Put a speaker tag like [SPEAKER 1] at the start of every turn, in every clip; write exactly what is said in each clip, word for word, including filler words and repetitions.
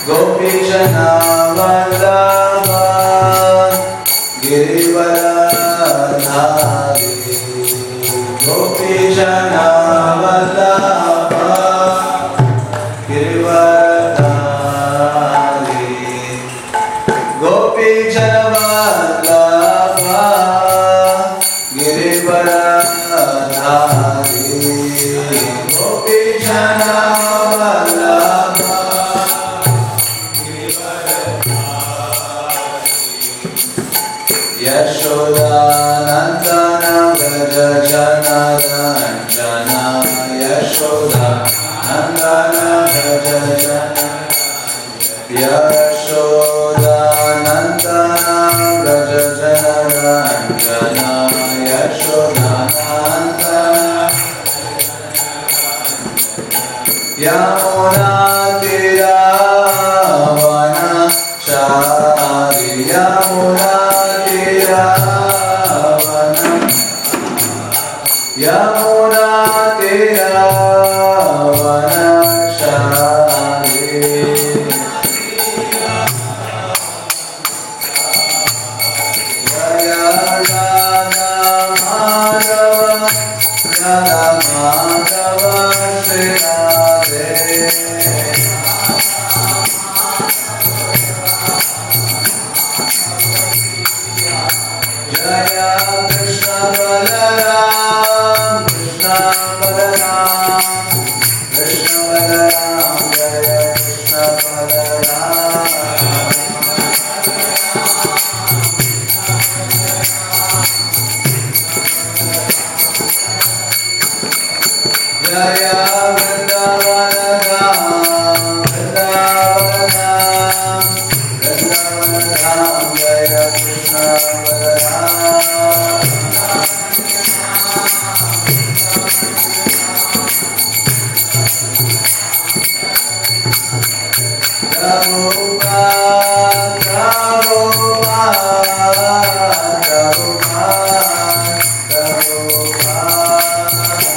[SPEAKER 1] गोपीजना वल्लभा गिरिवरधारी गोपीजना वल्लभा गिरिवरधारी गोपीजन वल्लभा गिरिवरधारी गोपीजना वल्लभा यशोदानन्दन व्रज जनरञ्जन यशोदानन्दन व्रज जन यशोदानन्दन व्रज जनरञ्जन यशोदानन्दन यमुनातिरावनचारि यमुनातिरावनं यमुनातिरावनचारि जय राधा माधव राधा माधव श्री राधे जय कृष्ण बलराम कृष्ण बलराम कृष्ण बलराम जय कृष्ण बलराम जय वृंदावन धाम वृंदावन धाम वृंदावन धाम जय कृष्ण बलराम प्रभुपाद प्रभुपाद प्रभुपाद प्रभुपाद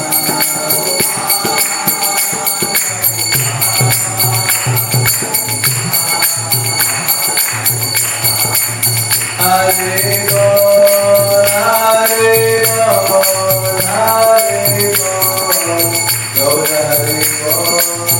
[SPEAKER 1] हरे बोल हरे बोल हरे बोल गौर हरे बोल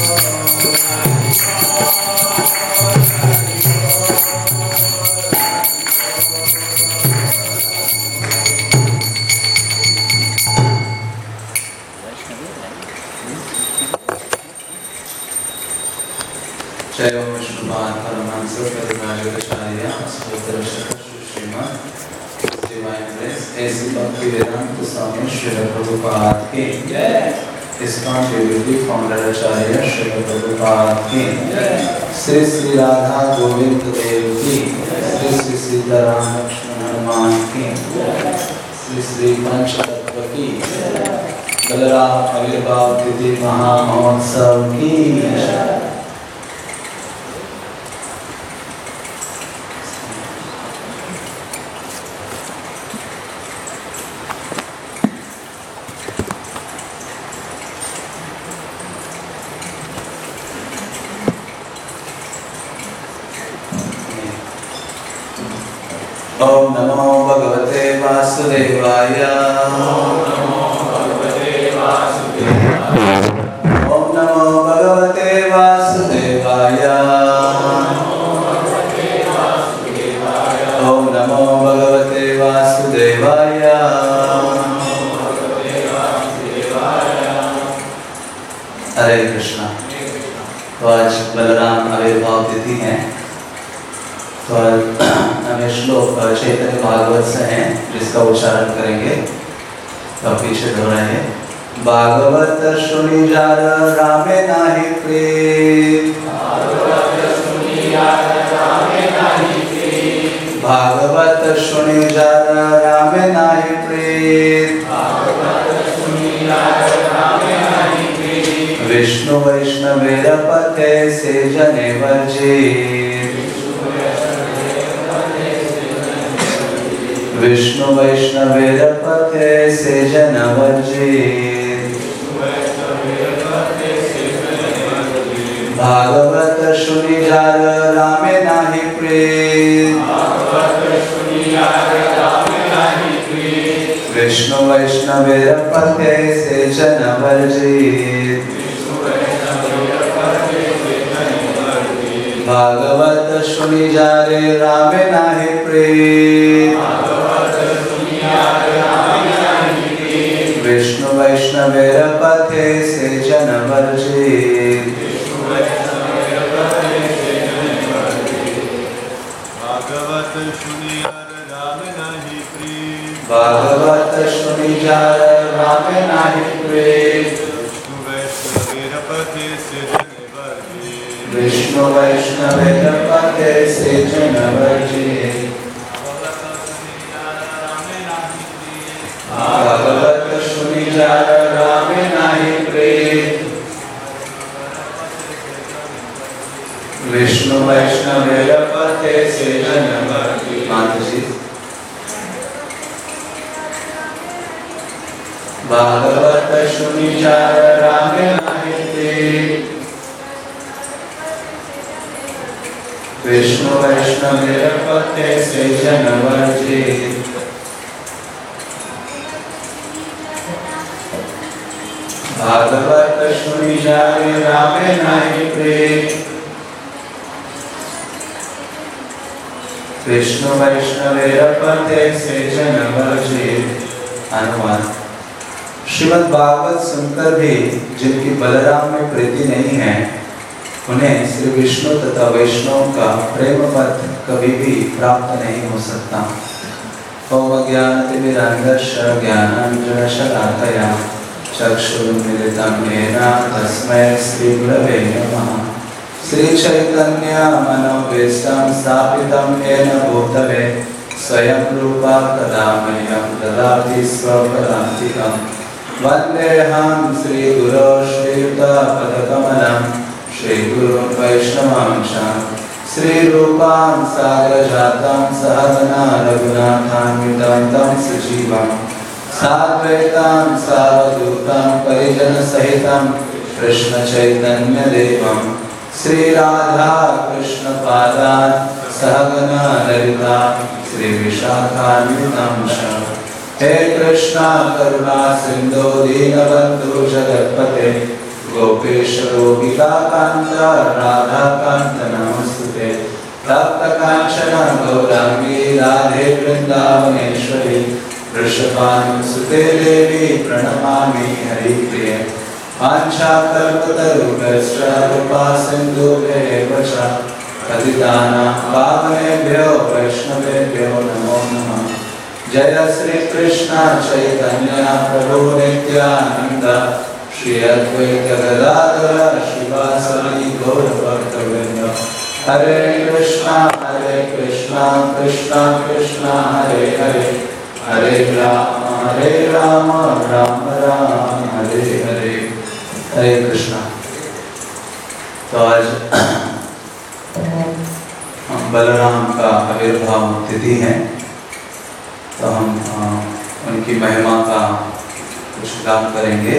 [SPEAKER 1] जय ओम विष्णुपाद परमहंस परिव्राजकाचार्य सहोदर श्रीमद डिवाइन ग्रेस ऐसी भक्ति वेदांत स्वामी श्रील प्रभुपाद की जय। इस्कॉन डिविटी फाउंडर आचार्य श्रील प्रभुपाद की जय। श्री श्री राधा गोविंद देव की श्री श्री सीताराम लक्ष्मण हनुमान की श्री श्री पंचतत्व की बलराम आविर्भाव तिथि महामहोत्सव की ओम नमो भगवते वासुदेवाय ओम नमो भगवते वासुदेवाय ओम नमो भगवते वासुदेवाय ओम नमो भगवते वासुदेवाय हरे कृष्णा। तो आज बलराम आविर्भाव तिथि है। तो हमें श्लोक चैतन्य भागवत से हैं जिसका उच्चारण करेंगे। तो पीछे दोहराएंगे। भागवत सुनि जार रामे नाहि प्रीत भागवत सुनि जार रामे नाहि प्रीत भागवत सुनि जार रामे नाहि प्रीत भागवत सुनि जार रामे नाहि प्रीत विष्णु वैष्णवेर पते से जने वर्जित विष्णु वैष्णवेर पते से जन वर्जित भागवत सुनि जार रामे नाहि प्रीत। विष्णु वैष्णवेर पथे सेचन वर्जित। भागवत सुनि जारे रामे नाहि प्रीत। विष्णु वैष्णवेर पथे सेचन वर्जित।
[SPEAKER 2] भागवत सुनि रामे नाहि प्रीत।
[SPEAKER 1] भागवत सुनि जार रामे नाहि प्रीत। विष्णु वैष्णवेर पथे सेचन वर्जित। भागवत सुनि जार रामे नाहि प्रीत। विष्णु वैष्णवेर पथे सेचन वर्जित। माताजी भागवत सुनि जार रामे नाहि प्रीत। विष्णु वैष्णवेर पथे सेचन वर्जित। भागवत सुनि जार रामे नाहि प्रीत। विष्णु वैष्णवेर पथे सेचन वर्जित। अनुवाद। श्रीमद् भागवत सुनकर भी जिनकी बलराम में प्रीति नहीं है, उन्हें श्री विष्णु तथा वैष्णव का प्रेम पथ कभी भी प्राप्त नहीं हो सकता। ओम ज्ञानतिमिरान्धस्य ज्ञानाञ्जनशलाकया चक्षुरुन्मीलितं येन तस्मै श्रीगुरवे नमः। श्रीचैतन्य मनोभीष्टं स्थापितं येन भूतले स्वयं रूपा कदा मह्यं ददाति स्वपदान्तिकम्। वन्देऽहं श्रीगुरो श्रीयुतपदकमलं श्रीगुरुं वैष्णवांश श्रीरूपां साग्रजातं सहगना रघुनाथान्वितं तं सजीवं साद्वैतं सावधूतं परिजनसहितं कृष्णचैतन्यदेवं श्रीराधा कृष्णपादान् सहगना ललिता श्रीविशाखान्वितं च। हे कृष्णा करुणा सिंधु दीनबंधु जगत्पते गोपेश गोपिका कांत राधा कांत नमस्तुते। तप्त कांचन गौरांगी राधे वृंदावनेश्वरी वृषभानुसुते देवी प्रणमामि हरिप्रिये। वाञ्छाकल्पतरुभ्यश्च कृपा सिन्धुभ्येव च पतितानां पावनेभ्यो वैष्णवेभ्यो नमो नमः। जय श्री कृष्ण चैतन्य प्रभु नित्यानंद श्री अद्वैत गदाधर शिवासादि गौर भक्तवृंद। हरे कृष्णा हरे कृष्णा कृष्णा कृष्णा हरे हरे हरे राम हरे राम राम राम हरे हरे। हरे कृष्णा। तो आज हम बलराम का आविर्भाव तिथि है, तो हम आ, उनकी महिमा का कुछ काम करेंगे।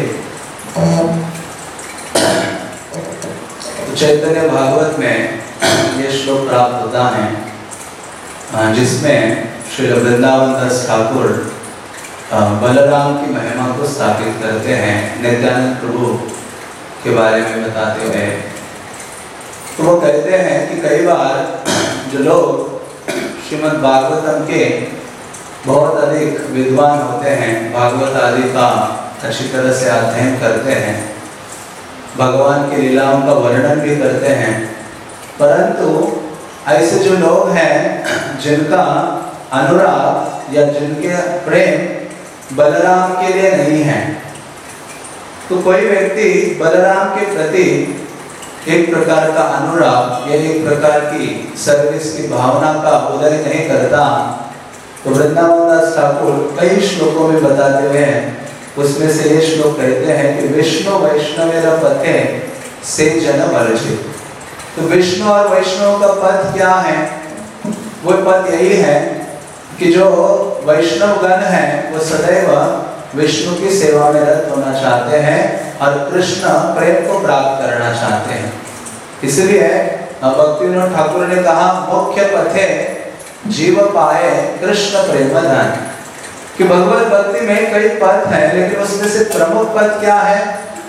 [SPEAKER 1] तो चैतन्य भागवत में ये श्लोक प्राप्त होता है जिसमें श्री वृंदावन दास ठाकुर बलराम की महिमा को स्थापित करते हैं, नित्यानंद प्रभु के बारे में बताते हुए। तो वो कहते हैं कि कई बार जो लोग श्रीमद् भागवतम के बहुत अधिक विद्वान होते हैं, भागवत आदि का अच्छी तरह से अध्ययन करते हैं, भगवान की लीलाओं का वर्णन भी करते हैं, परंतु ऐसे जो लोग हैं जिनका अनुराग या जिनके प्रेम बलराम के लिए नहीं है, तो कोई व्यक्ति बलराम के प्रति एक प्रकार का अनुराग या एक प्रकार की सर्विस की भावना का उदय नहीं करता, तो वृंदावन दास ठाकुर कई श्लोकों में बताते हुए हैं, उसमें से ये श्लोक कहते हैं कि विष्णु वैष्णवेर पथे सेचन वर्जित। तो विष्णु और वैष्णव का पथ क्या है? वो पथ यही है कि जो वैष्णव गण है वो सदैव विष्णु की सेवा में रत होना चाहते हैं और कृष्ण प्रेम को प्राप्त करना चाहते हैं। इसलिए भक्तिविनोद ठाकुर ने कहा मुख्य पथे जीव पाए कृष्ण प्रेम धन, कि भगवत भक्ति में कई पथ हैं, लेकिन उसमें से प्रमुख पथ क्या है?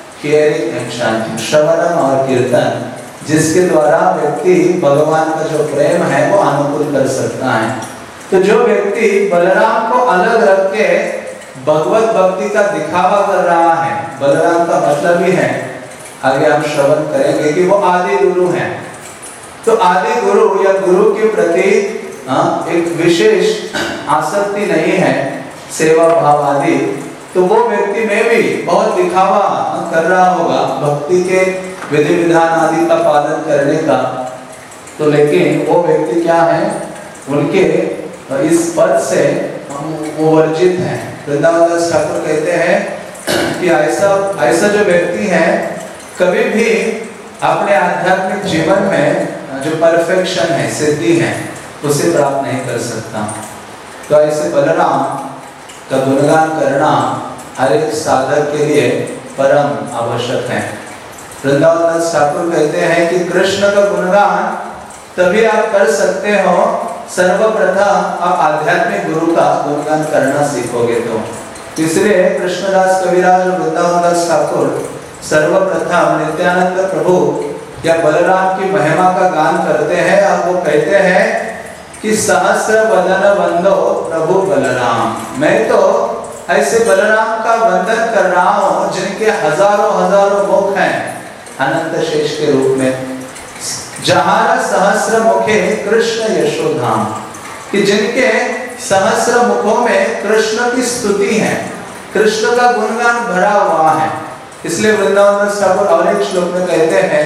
[SPEAKER 1] श्रवणम और कीर्तन, जिसके द्वारा व्यक्ति भगवान का जो प्रेम है वो अनुकूल कर सकता है। तो जो व्यक्ति बलराम को अलग रख के भगवत भक्ति का दिखावा कर रहा है, बलराम का मतलब ही है, आगे हम श्रवण करेंगे कि वो आदि गुरु हैं। तो आदि गुरु या गुरु के प्रति एक विशेष आसक्ति नहीं है, सेवा भाव आदि, तो वो व्यक्ति में भी बहुत दिखावा कर रहा होगा भक्ति के विधि विधान आदि का पालन करने का। तो लेकिन वो व्यक्ति क्या है, उनके इस पद से वो वर्जित हैं। वृंदावन दास ठाकुर कहते हैं कि ऐसा ऐसा जो व्यक्ति है कभी भी अपने आध्यात्मिक जीवन में जो परफेक्शन है, सिद्धि है, उसे प्राप्त नहीं कर सकता। तो ऐसे बलराम का गुणगान करना हर एक साधक के लिए परम आवश्यक है। वृंदावन दास ठाकुर कहते हैं कि कृष्ण का गुणगान तभी आप कर सकते हो, सर्वप्रथम आप आध्यात्मिक गुरु का गुणगान करना सीखोगे तो। इसलिए कृष्णदास कविराज और वृंदावन दास ठाकुर सर्वप्रथम नित्यानंद प्रभु या बलराम की महिमा का गान करते हैं और वो कहते हैं कि सहस्र वदन वंदो प्रभु बलराम, मैं तो ऐसे बलराम का वंदन कर रहा हूँ जिनके हजारों हजारों मुख हैं अनंत शेष के रूप में। जहारा सहस्र मुखे कृष्ण यशोधाम, कि जिनके सहस्र मुखों में कृष्ण की स्तुति है, कृष्ण का गुणगान भरा हुआ है। इसलिए वृंदावन दास ठाकुर और एक श्लोक में कहते हैं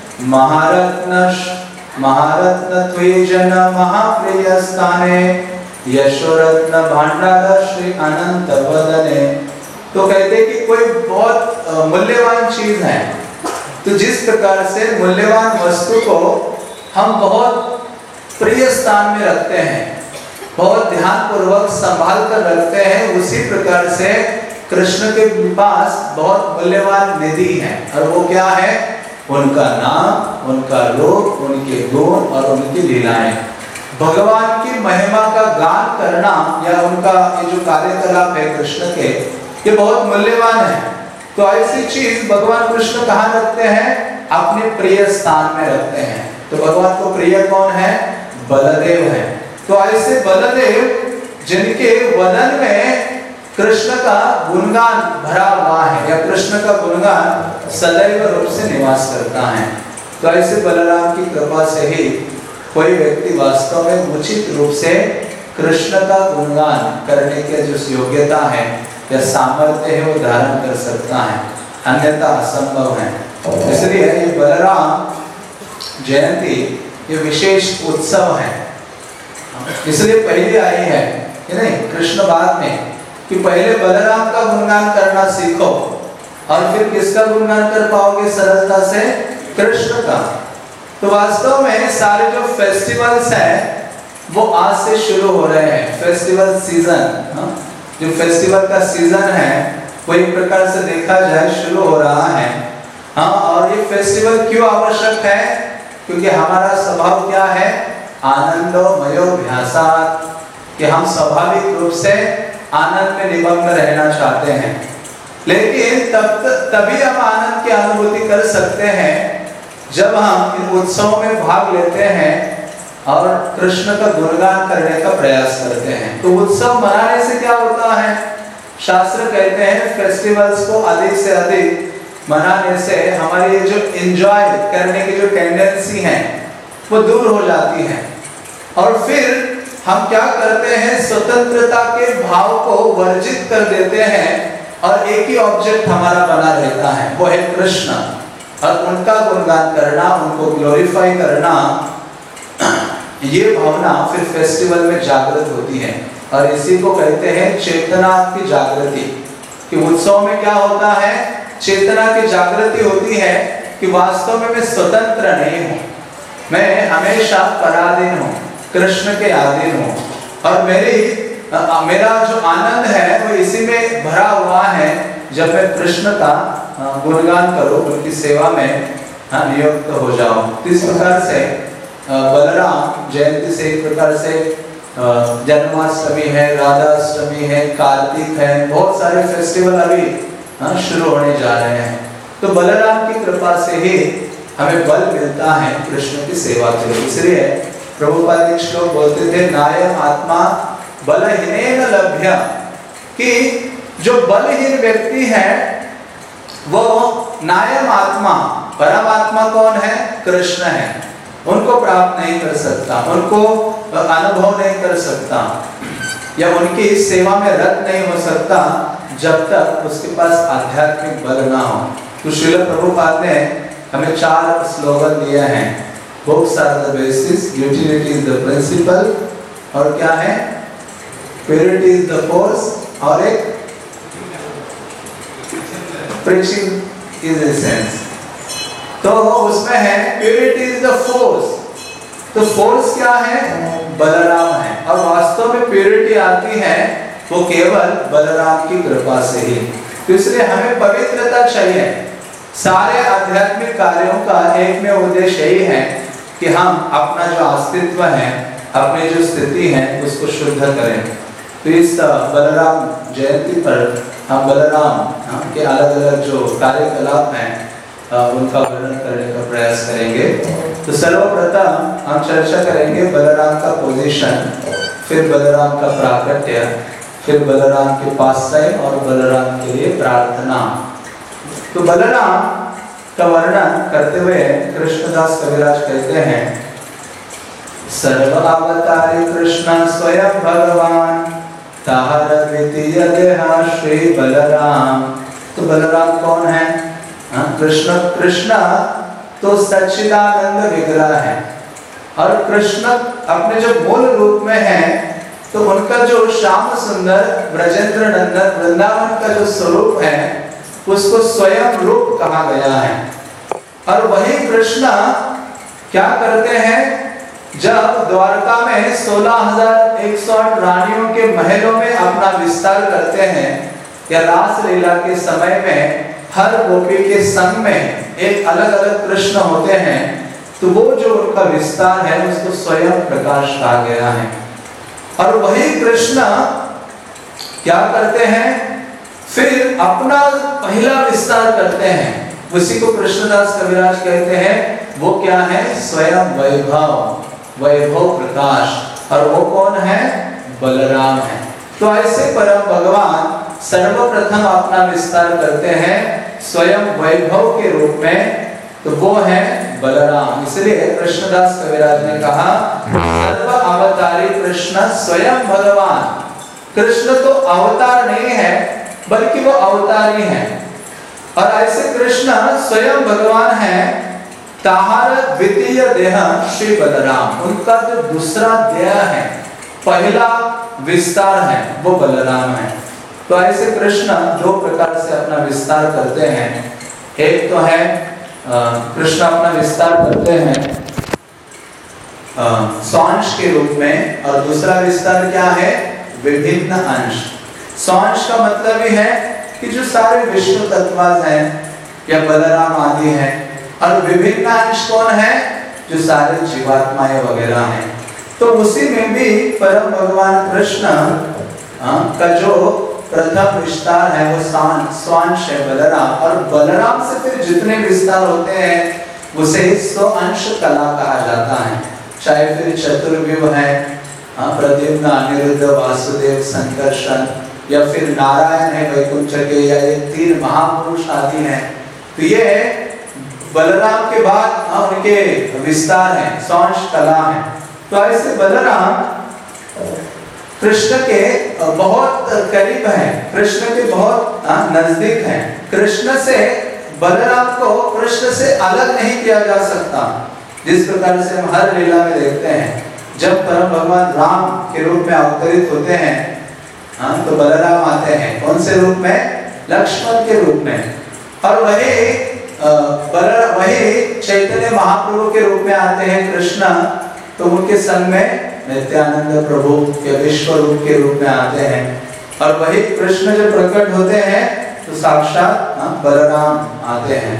[SPEAKER 1] महारत्न महारत्न त्वेजन महाप्रिय स्थाने यशोरत्न भांडार श्री अनंत वदने। तो कहते कि कोई बहुत मूल्यवान चीज है, तो जिस प्रकार से मूल्यवान वस्तु को हम बहुत प्रिय स्थान में रखते हैं, बहुत ध्यान पूर्वक संभाल कर रखते हैं, उसी प्रकार से कृष्ण के पास बहुत मूल्यवान निधि है। और वो क्या है? उनका नाम, उनका रूप, उनके गुण और उनकी लीलाएं। भगवान की महिमा का गान करना या उनका ये जो कार्यकलाप है कृष्ण के, ये बहुत मूल्यवान है। तो ऐसी चीज भगवान कृष्ण कहाँ रखते हैं? अपने प्रिय स्थान में रखते हैं। तो भगवान को प्रिय कौन है? बलदेव है। तो ऐसे बलदेव जिनके वदन में कृष्ण का गुणगान भरा हुआ है या कृष्ण का गुणगान सदैव रूप से निवास करता है, तो ऐसे बलराम की कृपा से ही कोई व्यक्ति वास्तव में उचित रूप से कृष्ण का गुणगान करने की जो योग्यता है या सामर्थ्य है वो धारण कर सकता है, अन्यथा असंभव है। इसलिए ये बलराम जयंती ये विशेष उत्सव है, इसलिए पहले आई है कि नहीं, कृष्ण बाद में, कि पहले बलराम का गुणगान करना सीखो और फिर किसका गुणगान कर पाओगे सरलता से? कृष्ण का। तो वास्तव में सारे जो फेस्टिवल्स हैं वो आज से शुरू हो रहे हैं। फेस्टिवल सीजन, जो फेस्टिवल का सीजन है वो एक प्रकार से देखा जाए शुरू हो रहा है। हाँ, और ये फेस्टिवल क्यों आवश्यक है? क्योंकि हमारा स्वभाव क्या है? आनंदोमयोभ्यासात्, कि हम स्वाभाविक रूप से आनंद में निमग्न रहना चाहते हैं। लेकिन तब तभी हम आनंद की अनुभूति कर सकते हैं जब हम इन उत्सवों में भाग लेते हैं और कृष्ण का गुणगान करने का प्रयास करते हैं। तो उत्सव मनाने से क्या होता है? शास्त्र कहते हैं फेस्टिवल्स को अधिक से अधिक मनाने से हमारी जो एंजॉय करने की जो टेंडेंसी है वो दूर हो जाती है, और फिर हम क्या करते हैं? स्वतंत्रता के भाव को वर्जित कर देते हैं और एक ही ऑब्जेक्ट हमारा बना रहता है, वो है कृष्ण। और उनका गुणगान करना, उनको ग्लोरीफाई करना, ये भावना फिर फेस्टिवल में जागृत होती है। और इसी को कहते हैं चेतना की जागृति। कि उत्सव में क्या होता है? चेतना की जागृति होती है कि वास्तव में मैं स्वतंत्र नहीं हूँ, मैं हमेशा पराधीन हूँ, कृष्ण के अधीन हूँ, और मेरी आ, मेरा जो आनंद है वो इसी में भरा हुआ है जब मैं कृष्ण का गुणगान करूँ, उनकी सेवा में हाँ नियुक्त हो जाओ। इस प्रकार से बलराम जयंती से एक प्रकार से जन्माष्टमी है, राधाष्टमी है, कार्तिक है, बहुत सारे फेस्टिवल अभी हाँ शुरू होने जा रहे हैं। तो बलराम की कृपा से ही हमें बल मिलता है कृष्ण की सेवा के लिए। इसलिए प्रभुपाद एक श्लोक बोलते थे, नायम आत्मा बलहीनेन लभ्य, कि जो बलहीन व्यक्ति है वो नायम आत्मा, परमात्मा कौन है? कृष्ण है, उनको प्राप्त नहीं कर सकता, उनको अनुभव नहीं कर सकता या उनकी इस सेवा में रत नहीं हो सकता जब तक उसके पास आध्यात्मिक बल ना हो। तो श्रील प्रभुपाद ने हमें चार स्लोगन दिए हैं। Books are the basis, utility is the principle, और क्या है? प्योरिटी इज द फोर्स, और एक प्रीचिंग इज एसेंस। तो उसमें है प्योरिटी इज द फोर्स। तो फोर्स क्या है? बलराम है, और वास्तव में प्योरिटी आती है वो केवल बलराम की कृपा से ही। तो इसलिए हमें पवित्रता चाहिए। सारे आध्यात्मिक कार्यों का एक में उद्देश्य यही है कि हम अपना जो अस्तित्व है, अपनी जो स्थिति है, उसको शुद्ध करें। तो इस बलराम जयंती पर हम बलराम के अलग अलग जो कार्यकलाप हैं उनका वर्णन करने का प्रयास करेंगे। तो सर्वप्रथम हम चर्चा करेंगे बलराम का पोजीशन, फिर बलराम का प्राकट्य, फिर बलराम के पाश्रय और बलराम के लिए प्रार्थना। तो बलराम का वर्णन करते हुए कृष्णदास कविराज कहते हैं, सर्वावतारी कृष्ण स्वयं भगवान, ताहर द्वितीय देहा श्री बलराम। तो बलराम कौन है? कृष्ण कृष्ण तो सच्चिदानंद विग्रह है, और कृष्ण अपने जो मूल रूप में है, तो उनका जो श्याम सुंदर ब्रजेंद्र नंदन वृंदावन का जो स्वरूप है उसको स्वयं रूप कहा गया है। और वही कृष्ण क्या करते हैं? जब द्वारका में सोलह हजार एक सौ आठ रानियों के महलों में अपना विस्तार करते हैं, या रास लीला के समय में हर गोपी के संग में एक अलग अलग कृष्ण होते हैं, तो वो जो उनका विस्तार है उसको स्वयं प्रकाश कहा गया है। और वही कृष्ण क्या करते हैं? फिर अपना पहला विस्तार करते हैं, उसी को कृष्णदास कविराज कहते हैं। वो क्या है? स्वयं वैभव, वैभव प्रकाश। और वो कौन है? बलराम है। तो ऐसे परम भगवान सर्वप्रथम अपना विस्तार करते हैं स्वयं वैभव के रूप में, तो वो है बलराम। इसलिए कृष्णदास कविराज ने कहा, सर्व अवतारी कृष्ण स्वयं भगवान। कृष्ण तो अवतार नहीं है, बल्कि वो अवतारी है। और ऐसे कृष्ण स्वयं भगवान है। ताहार द्वितीय देह श्री बलराम, उनका जो दूसरा देह है, पहला विस्तार है, वो बलराम है। तो ऐसे कृष्ण दो प्रकार से अपना विस्तार करते हैं। एक तो है कृष्ण अपना विस्तार करते हैं स्वांश के रूप में, और दूसरा विस्तार क्या है? विभिन्न अंश। स्वांश का मतलब ही है कि जो सारे विष्णु तत्वाज हैं या बलराम आदि हैं, और विभिन्न अंश कौन है? जो सारे जीवात्माएं वगैरह हैं। तो उसी में भी परम भगवान कृष्ण का जो प्रथम विस्तार है वो स्वांश है बलराम, और बलराम से फिर जितने विस्तार होते हैं उसे स्वअंश कला कहा जाता है। चाहे फिर चतुर्व्यूह है, प्रद्युम्न अनिरुद्ध वासुदेव संकर्षण, या फिर नारायण है वैकुंठ के, या ये तीन महापुरुष आदि हैं। तो ये बलराम के बाद उनके विस्तार है, स्वांश कला है। तो ऐसे बलराम कृष्ण के बहुत करीब है, कृष्ण के बहुत नजदीक है। कृष्ण से बलराम को कृष्ण से अलग नहीं किया जा सकता। जिस प्रकार से हम हर लीला में देखते हैं, जब परम भगवान राम के रूप में अवतरित होते हैं, हाँ, तो बलराम आते हैं कौन से रूप में? लक्ष्मण के रूप में। और वही बलराम वही चैतन्य महाप्रभु के रूप में आते हैं कृष्ण, तो उनके संग में नित्यानंद प्रभु के विश्व रूप के रूप में आते हैं। और वही कृष्ण जब प्रकट होते हैं तो साक्षात बलराम आते हैं।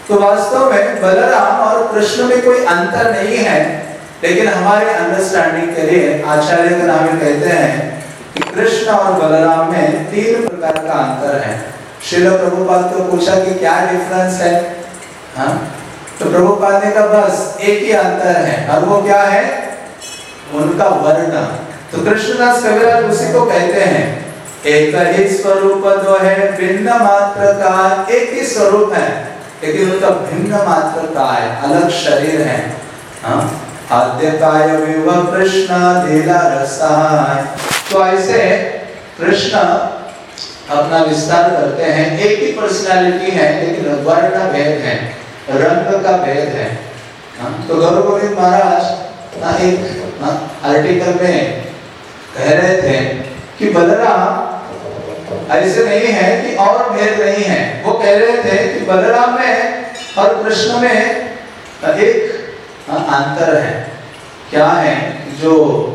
[SPEAKER 1] तो वास्तव में बलराम और कृष्ण में कोई अंतर नहीं है, लेकिन हमारे अंडरस्टैंडिंग के लिए आचार्य नाम कहते हैं कि कृष्ण और बलराम में तीन प्रकार का अंतर है। श्रील प्रभुपाद को पूछा कि क्या डिफरेंस है, हाँ? तो प्रभुपाद ने कहा बस एक ही अंतर है, और वो क्या है? उनका वर्ण। तो कृष्णदास कविराज उसी को कहते हैं, एक ही स्वरूप दो है भिन्न मात्र का, एक ही स्वरूप है लेकिन उनका भिन्न मात्र का है, अलग शरीर है। हाँ? आद्य काय विभव कृष्ण लीला रसाय। तो ऐसे कृष्ण अपना विस्तार करते हैं, एक ही पर्सनालिटी है लेकिन वर्ण भेद है, रंग का भेद है। तो गौर गोविंद महाराज एक आर्टिकल में कह रहे थे कि बलराम ऐसे नहीं है कि और भेद नहीं है, वो कह रहे थे कि बलराम में और कृष्ण में एक अंतर है। क्या है? जो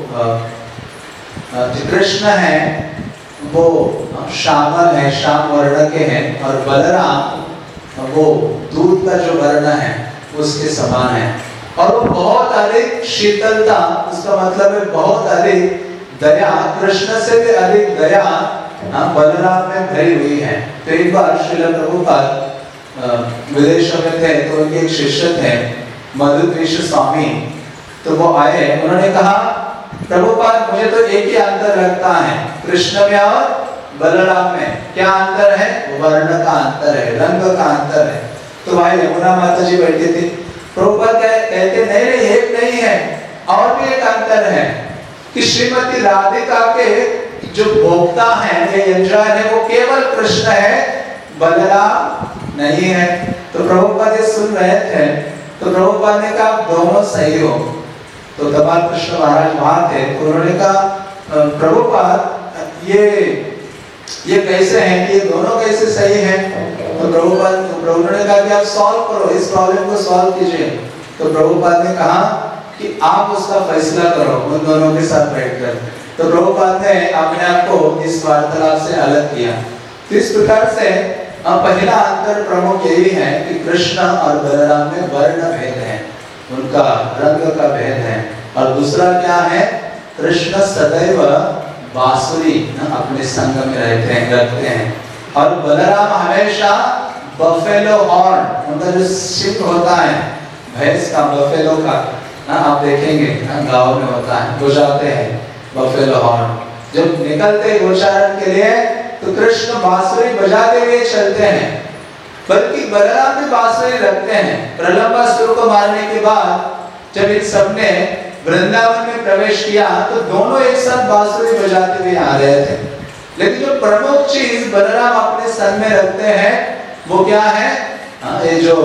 [SPEAKER 1] कृष्ण है वो श्यामल है, श्याम वर्ण के हैं, और बलराम वो दूध का जो वर्ण है उसके समान है, और वो बहुत अधिक शीतलता, उसका मतलब है बहुत अधिक दया, कृष्ण से भी अधिक दया बलराम में भरी हुई है। तो एक बार श्रील प्रभुपाद विदेशों में थे, तो उनके एक शिष्य थे मधुद्वेष स्वामी, तो वो आए, उन्होंने कहा प्रभुपाद मुझे तो एक ही अंतर लगता है कृष्ण में और बलराम में। क्या अंतर है? वर्ण का अंतर है, रंग का अंतर है। तो भाई यमुना माता जी बैठी थी, प्रभुपाद कहते नहीं नहीं एक नहीं है, और भी एक अंतर है कि श्रीमती राधिका के जो भोक्ता है, ये एंजॉय है, वो केवल कृष्ण है, बलराम नहीं है। तो प्रभुपाद ये सुन रहे थे, तो प्रभुपाद ने कहा दोनों सही हो। तो तबाल कृष्ण महाराज वहां थे, तो उन्होंने कहा प्रभुपाद ये ये कैसे हैं कि ये दोनों कैसे सही हैं? तो प्रभुपाद तो प्रभु ने कहा कि आप सॉल्व करो, इस प्रॉब्लम को सॉल्व कीजिए। तो प्रभुपाद ने कहा कि आप उसका फैसला करो उन दोनों के साथ बैठकर। तो प्रभुपाद ने अपने आप को इस वार्तालाप से अलग किया। तो इस प्रकार से पहला अंतर प्रमुख यही है कि कृष्ण और बलराम में वर्ण भेद है, उनका रंग का भेद है। और दूसरा क्या है? कृष्ण सदैव बांसुरी अपने संग में रहते हैं, रखते हैं, और बलराम हमेशा बफेलो हॉर्न, उनका जो सिंग होता है भैंस का, बफेलो का, ना आप देखेंगे गांव में होता है, बजाते हैं बफेलो हॉर्न। जब निकलते गोचारण के लिए तो कृष्ण बांसुरी बजाते हुए चलते हैं, बल्कि बलराम भी बांसुरी रखते हैं। प्रलंबासुर को मारने के बाद जब इन सबने वृंदावन में प्रवेश किया तो दोनों एक साथ बांसुरी बजाते हुए आ रहे थे, लेकिन जो प्रमुख चीज बलराम अपने संग में रखते हैं वो क्या है? हाँ, ये जो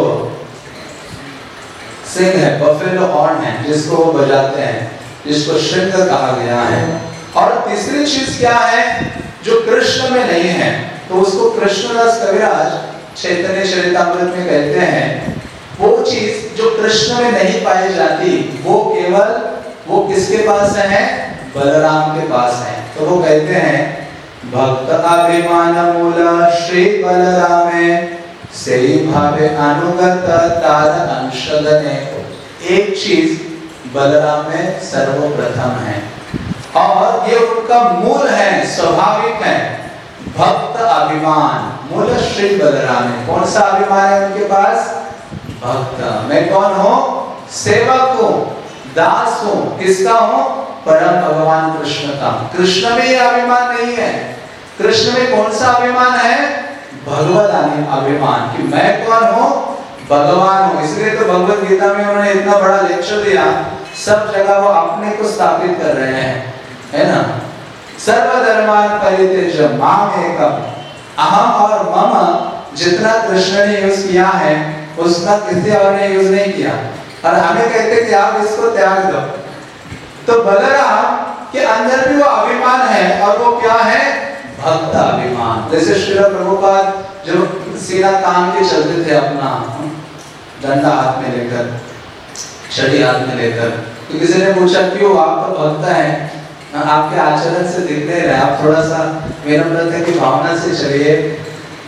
[SPEAKER 1] सिंग है, बफेलो हॉर्न है, जिसको वो बजाते हैं, जिसको श्रृंग कहा गया है। और तीसरी चीज क्या है जो कृष्ण में नहीं है? तो उसको कृष्णदास कविराज चैतन्य चरितामृत में कहते हैं, वो चीज जो कृष्ण में नहीं पाई जाती वो केवल वो किसके पास है? बलराम के पास है। तो वो कहते हैं भक्त अभिमान मूल श्री बलरामे सेई भावे अनुगत तार अंशदने। एक चीज बलराम में सर्वप्रथम है और ये उनका मूल है, स्वाभाविक है, भक्त अभिमान। मूल श्री बलराम है। कौन सा अभिमान है उनके पास? भक्त। मैं कौन हूँ? सेवक हूँ, दास हूँ। किसका हूँ? परम भगवान कृष्ण का। कृष्ण में ये अभिमान नहीं है। कृष्ण में कौन सा अभिमान है? भगवत अभिमान कि मैं कौन हूँ? भगवान हूँ। इसलिए तो भगवत गीता में उन्होंने इतना बड़ा लेक्चर दिया, सब जगह वो अपने को स्थापित कर रहे हैं, है ना? सर्वधर्मान परित्यज्य माम एकम। अहम और मम जितना कृष्ण ने यूज किया है उसका किसी और ने यूज नहीं किया, और हमें कहते कि आप इसको त्याग दो। तो बलराम के अंदर भी वो अभिमान है, और वो क्या है? भक्त अभिमान। जैसे श्रील प्रभुपाद जो सीधा काम के चलते थे, अपना डंडा हाथ में लेकर, छड़ी हाथ में लेकर, तो किसी ने पूछा क्यों आप तो भक्त हैं, आपके आचरण से दिख नहीं रहे, आप थोड़ा सा विनम्रता की भावना से चलिए।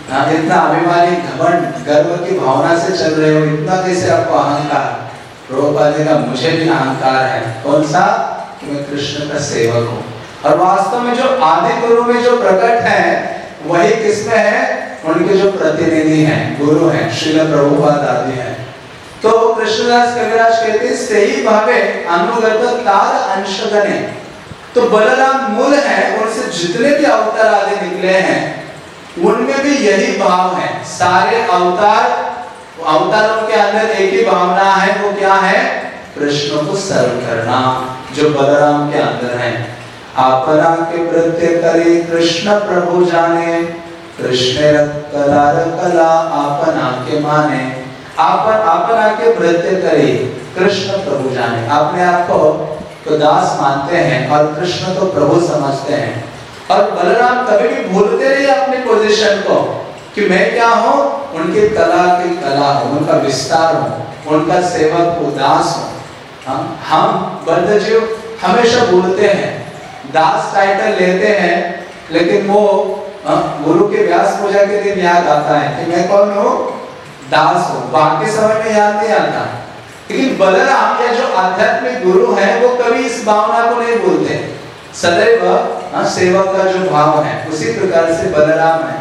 [SPEAKER 1] हाँ, इतना अभिमानी, घमंड, गर्व की भावना से चल रहे हो, इतना कैसे आपको अहंकार? प्रभुपाद जी का मुझे भी अहंकार है, कौन सा? कि मैं कृष्ण का सेवक हूँ। और वास्तव में जो आदि गुरु में जो प्रकट है वही किसमें है? उनके जो प्रतिनिधि हैं, गुरु हैं, श्रील प्रभुपाद आदि हैं। तो कृष्णदास कविराज कहते सही भावे अनुगत तार अंशगणे। तो बलराम मूल है, उनसे जितने भी अवतार आदि निकले हैं उनमें भी यही भाव है। सारे अवतार अवतारों के अंदर एक ही भावना है, वो क्या है? कृष्ण को सर्व करना, जो बलराम के अंदर है। आपना के प्रत्यय करे कृष्ण प्रभु जाने, कृष्ण कला कला आपना के माने। आपन आपना के प्रत्यय करे कृष्ण प्रभु जाने, अपने आप को तो दास मानते हैं और कृष्ण को प्रभु समझते हैं। और बलराम कभी भी भूलते नहीं अपनी पोजीशन को कि मैं क्या हूँ, उनके कला की कला हूँ, उनका विस्तार हूँ, उनका सेवक हूँ, दास हूँ। हम हम बद्ध जीव हमेशा भूलते हैं, दास टाइटल लेते हैं, लेकिन वो गुरु के व्यास पूजा के दिन याद आता है कि मैं कौन हूँ, दास हूँ। बाकी समय में याद नहीं आता। लेकिन बलराम या जो आध्यात्मिक गुरु है वो कभी इस भावना को नहीं भूलते, सदैव सेवक का जो भाव है उसी प्रकार से बलराम है।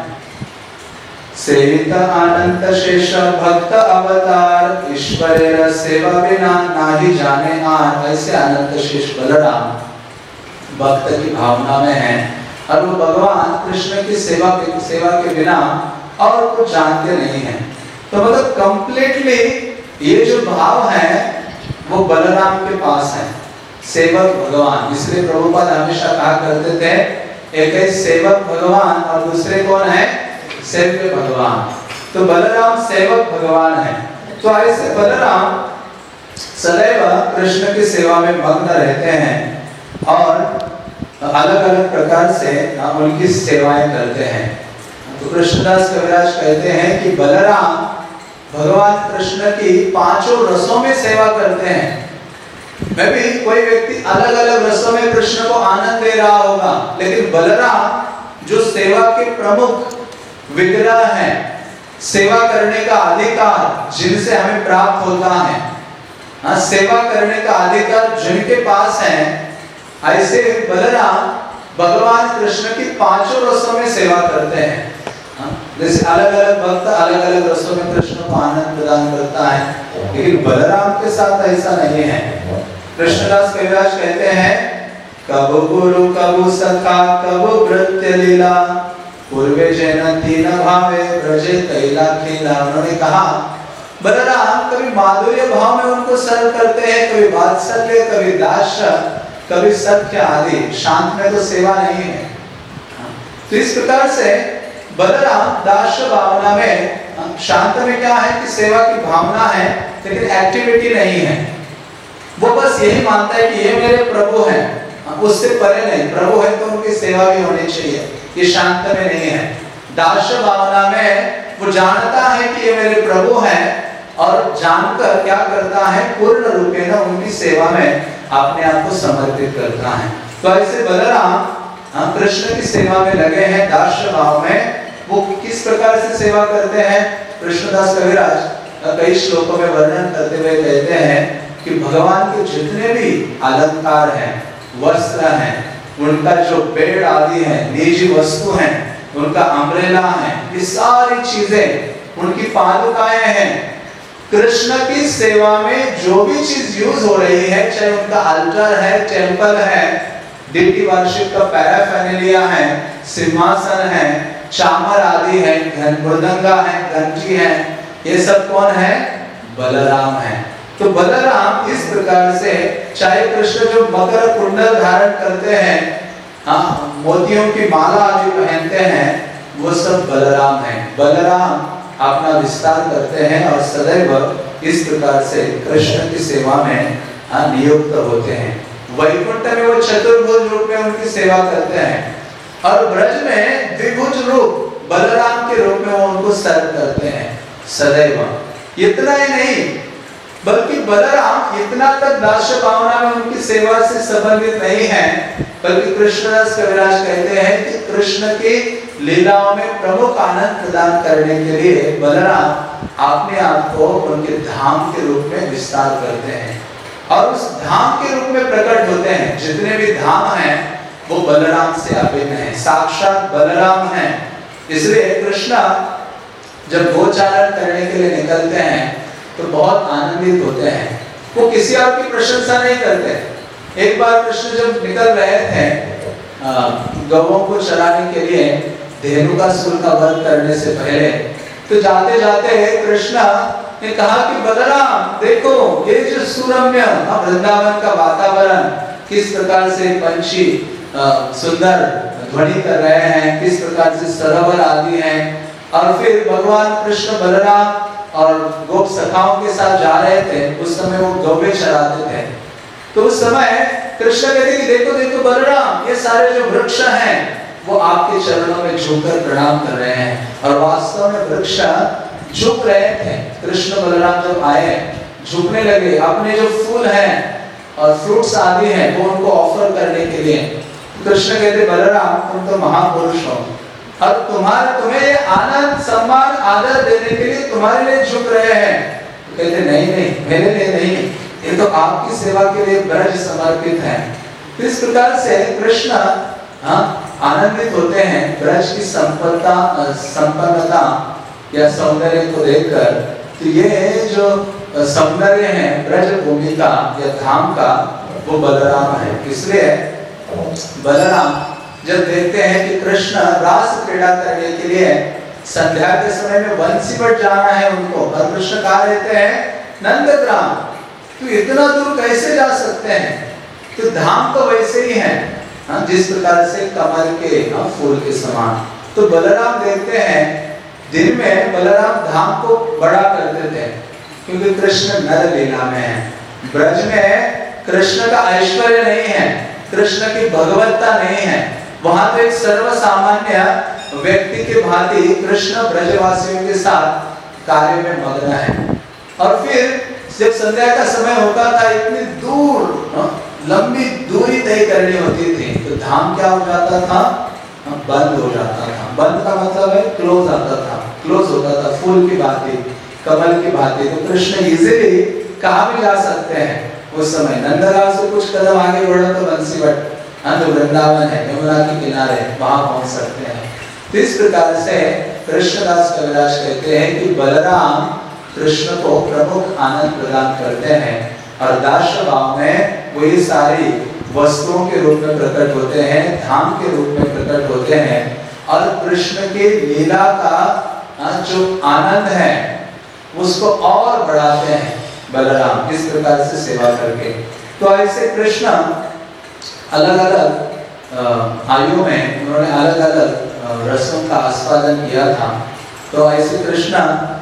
[SPEAKER 1] सेवित अनंत शेष भक्त अवतार, ईश्वर सेवा बिना नाही जाने आन। ऐसे अनंत शेष बलराम भक्त की भावना में है और वो भगवान कृष्ण की सेवा के सेवा के बिना और कुछ जानते नहीं है। तो मतलब कंप्लीटली ये जो भाव है वो बलराम के पास है, सेवक भगवान। इसलिए प्रभुपाद हमेशा कहा करते थे एक है सेवक भगवान और दूसरे कौन है? सेव्य भगवान। तो बलराम सेवक भगवान है। तो ऐसे बलराम सदैव कृष्ण की सेवा में मग्न रहते हैं और अलग अलग प्रकार से उनकी सेवाएं करते हैं। तो कृष्णदास कविराज कहते हैं कि बलराम भगवान कृष्ण की पांचों रसों में सेवा करते हैं। मैं भी कोई व्यक्ति अलग अलग रसों में कृष्ण को आनंद दे रहा होगा, लेकिन बलराम जो सेवा के प्रमुख विग्रह है, सेवा करने का अधिकार जिनसे हमें प्राप्त होता है, हाँ, सेवा करने का अधिकार जिनके पास है, ऐसे बलराम भगवान कृष्ण की पांचों रसों में सेवा करते हैं। जैसे अलग अलग भक्त अलग अलग रसों में कृष्ण को आनंद प्रदान करता है, लेकिन बलराम के साथ ऐसा नहीं है। कृष्णदास कविराज कहते हैं कबो गुरु कबो सखा कबो भृत्य लीला, पूर्वे जैन तीन भावे ब्रजे कैला खेला। उन्होंने कहा बलराम कभी माधुर्य भाव में उनको सर्व करते हैं, कभी वात्सल्य, कभी दास, कभी सख्य आदि। शांत में तो सेवा नहीं है। तो इस प्रकार से बलराम दास भावना में, शांत में क्या है कि सेवा की भावना है लेकिन एक्टिविटी नहीं है। वो बस यही मानता है कि ये मेरे प्रभु हैं, उससे परे नहीं। प्रभु है तो उनकी सेवा भी होनी चाहिए। ये शांत में नहीं है। दास भावना में वो जानता है कि ये मेरे प्रभु हैं और जानकर क्या करता है, पूर्ण रूपे न उनकी सेवा में अपने आप को समर्पित करता है। तो ऐसे बलराम कृष्ण की सेवा में लगे हैं, दास भाव में। वो किस प्रकार से सेवा करते हैं? कृष्णदास कविराज कई श्लोकों में वर्णन करते हुए कहते हैं कि भगवान के जितने भी अलंकार हैं, वस्त्र हैं, उनका जो पेड़ आदि है, निजी वस्तु हैं, उनका अम्ब्रेला है, ये सारी चीजें उनकी पादुकाएं हैं। कृष्ण की सेवा में जो भी चीज यूज हो रही है, चाहे उनका अल्टर है, टेम्पल है, डिटी वार्षिक का पैराफेर्नालिया है, सिंहासन है, चामर आदि है, घन मृदंगा है, घंटी है, ये सब कौन है? बलराम है। तो बलराम इस प्रकार से, चाहे कृष्ण जो मकर कुंडल धारण करते हैं, हाँ, मोतियों की माला आदि पहनते हैं, वो सब बलराम है। बलराम अपना विस्तार करते हैं और सदैव इस प्रकार से कृष्ण की सेवा में नियुक्त होते हैं। वैकुंठ में वो चतुर्भुज रूप में उनकी सेवा करते हैं और ब्रज में द्विभुज रूप बलराम के रूप में वो उनको सर्व करते हैं सदैव। इतना ही नहीं, बल्कि बलराम इतना तक दास्य भावना में उनकी सेवा से संबंधित नहीं है, बल्कि कृष्णदास कविराज कहते हैं कि कृष्ण की लीलाओं में प्रमुख आनंद प्रदान करने के लिए बलराम अपने आप को उनके धाम के रूप में विस्तार करते हैं और उस धाम के रूप में प्रकट होते हैं। जितने भी धाम हैं वो बलराम से अभिन्न हैं, साक्षात बलराम हैं। इसलिए कृष्ण जब गोचारण करने के लिए निकलते हैं तो बहुत आनंदित होते हैं, वो किसी और की प्रशंसा नहीं करते। एक बार कृष्ण जब निकल रहे थे गौओं को चराने के लिए धेनुकासुर का वध करने से पहले, तो जाते जाते कृष्ण ने कहा कि बलराम देखो ये जो सुरम्य वृंदावन का वातावरण, किस प्रकार से पंछी सुंदर ध्वनि कर रहे हैं, किस प्रकार से सरोवर आदि हैं, और फिर भगवान कृष्ण बलराम और गोप सखाओं के साथ जा रहे थे। उस समय वो गौवे चराते थे, तो उस समय कृष्ण कहते कि देखो देखो बलराम, ये सारे जो वृक्ष हैं वो आपके चरणों में झुककर प्रणाम कर रहे हैं। और वास्तव में वृक्ष झुक रहे थे। कृष्ण बलराम जब आए झुकने लगे, अपने जो फूल हैं और फ्रूट्स आदि हैं वो उनको ऑफर करने के लिए। कृष्ण कहते बलराम तुम तो महापुरुष हो और तुम्हारे तुम्हें आनंद सम्मान आदर देने के लिए तुम्हारे लिए झुक रहे हैं। तो कहते नहीं नहीं मेरे लिए नहीं, ये तो आपकी सेवा के लिए ब्रज समर्पित है। इस प्रकार से कृष्ण हाँ आनंदित होते हैं ब्रज की संपन्नता संपन्नता या सौंदर्य को देखकर। तो ये जो सौंदर्य है ब्रज भूमि का या धाम का वो बलराम है। इसलिए बलराम जब देखते हैं कि कृष्ण रास क्रीड़ा करने के लिए संध्या के समय में बंसीवट जाना है उनको, और कृष्ण कहा रहते हैं नंदग्राम, तो इतना दूर कैसे जा सकते हैं? तो धाम तो वैसे ही है हाँ, जिस प्रकार से कमल के हाँ, फूल के समान। तो बलराम देखते हैं दिन में बलराम धाम को बड़ा करते थे, क्योंकि कृष्ण नर लीला में है। ब्रज में कृष्ण का ऐश्वर्य नहीं है, कृष्ण की भगवत्ता नहीं है। वहां तो एक सर्व सामान्य व्यक्ति के भांति कृष्ण ब्रजवासियों के साथ कार्य में मग्न है। और फिर जब संध्या का समय होता था, इतनी दूर लंबी दूरी तय करनी होती थी, तो धाम क्या हो जाता था? बंद हो जाता था। बंद का मतलब है क्लोज आता था, क्लोज होता था फूल की भांति, कमल की भांति। तो कृष्ण इजीली कहाँ भी जा सकते हैं। उस समय नंदगांव से कुछ कदम आगे बढ़ो तो बंसीवट जो वृंदावन है यमुना के किनारे, वहां पहुंच सकते हैं। तो इस प्रकार से कृष्णदास कविराज कहते हैं कि बलराम कृष्ण को प्रमुख आनंद प्रदान करते हैं और दास्य भाव में वो ये सारी वस्तुओं के रूप में प्रकट होते हैं, धाम के रूप में प्रकट होते हैं और कृष्ण के लीला का जो आनंद है उसको और बढ़ाते हैं बलराम इस प्रकार से सेवा करके। तो ऐसे कृष्ण अलग अलग आयु में उन्होंने अलग अलग रसों का आस्वादन किया था। तो ऐसे कृष्ण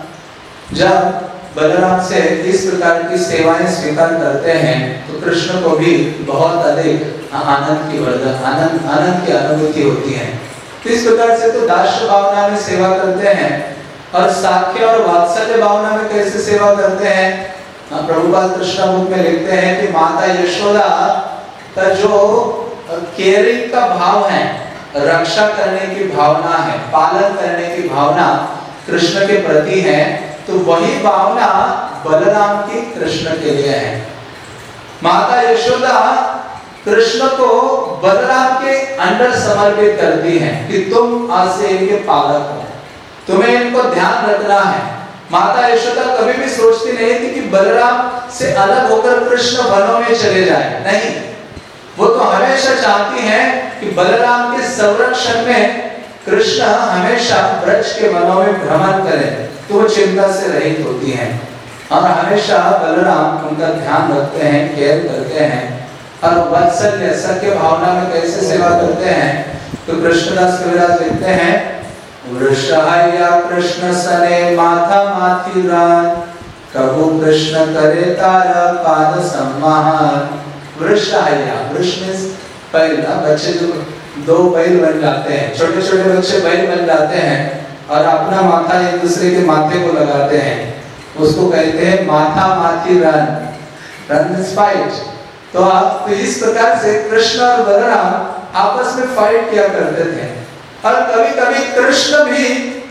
[SPEAKER 1] जब बलराम से इस प्रकार की सेवाएं स्वीकार करते हैं तो कृष्ण को भी बहुत अधिक आनंद की वर्धन आनंद आनंद की अनुभूति होती है। तो इस प्रकार से तो दास्य भावना में सेवा करते हैं और साख्य और वात्सल्य भावना में कैसे सेवा करते हैं? प्रभुपाद कृष्णामृत में लिखते हैं कि माता यशोदा का जो केयरिंग का भाव है, रक्षा करने की भावना है, पालन करने की भावना कृष्ण के प्रति है, तो वही भावना बलराम की कृष्ण के लिए है। माता यशोदा कृष्ण को बलराम के अंडर समर्पित करती हैं कि तुम आज से इनके पालक हो, तुम्हें इनको ध्यान रखना है। माता यशोदा कभी भी सोचती नहीं थी कि बलराम से अलग होकर कृष्ण वनों में चले जाए, नहीं, वो तो हमेशा चाहती हैं कि बलराम के संरक्षण में कृष्ण हमेशा ब्रज के वनों में भ्रमण करें, तो वो चिंता से रहित होती हैं और हमेशा बलराम उनका ध्यान रखते हैं, केयर करते हैं। और वात्सल्य सख्य भावना में कैसे सेवा करते हैं? तो कृष्णदास कविराज लिखते हैं वृषहाया कृष्ण सने माथा माथी रान, कबू कृष्ण करे तारा पाद सम्मान। वृषहाया, वृष मींस बैल, बच्चे जो दो बैल बन जाते हैं, छोटे छोटे बच्चे बैल बन जाते हैं और अपना माथा एक दूसरे के माथे को लगाते हैं। उसको कहते हैं माथा माथी रन, रन इज फाइट। तो आप तो इस प्रकार से कृष्ण और बलराम आपस में फाइट किया करते थे, और कभी कभी कृष्ण भी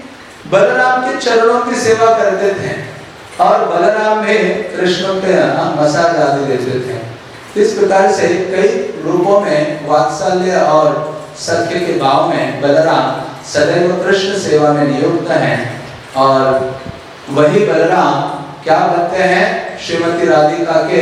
[SPEAKER 1] बलराम के चरणों की सेवा करते थे, और बलराम भी कृष्ण के मसाज आदि देते थे। इस प्रकार से कई रूपों में वात्सल्य और सख्य के भाव में बलराम सदैव कृष्ण सेवा में नियुक्त हैं, और वही बलराम क्या बनते हैं, श्रीमती राधिका के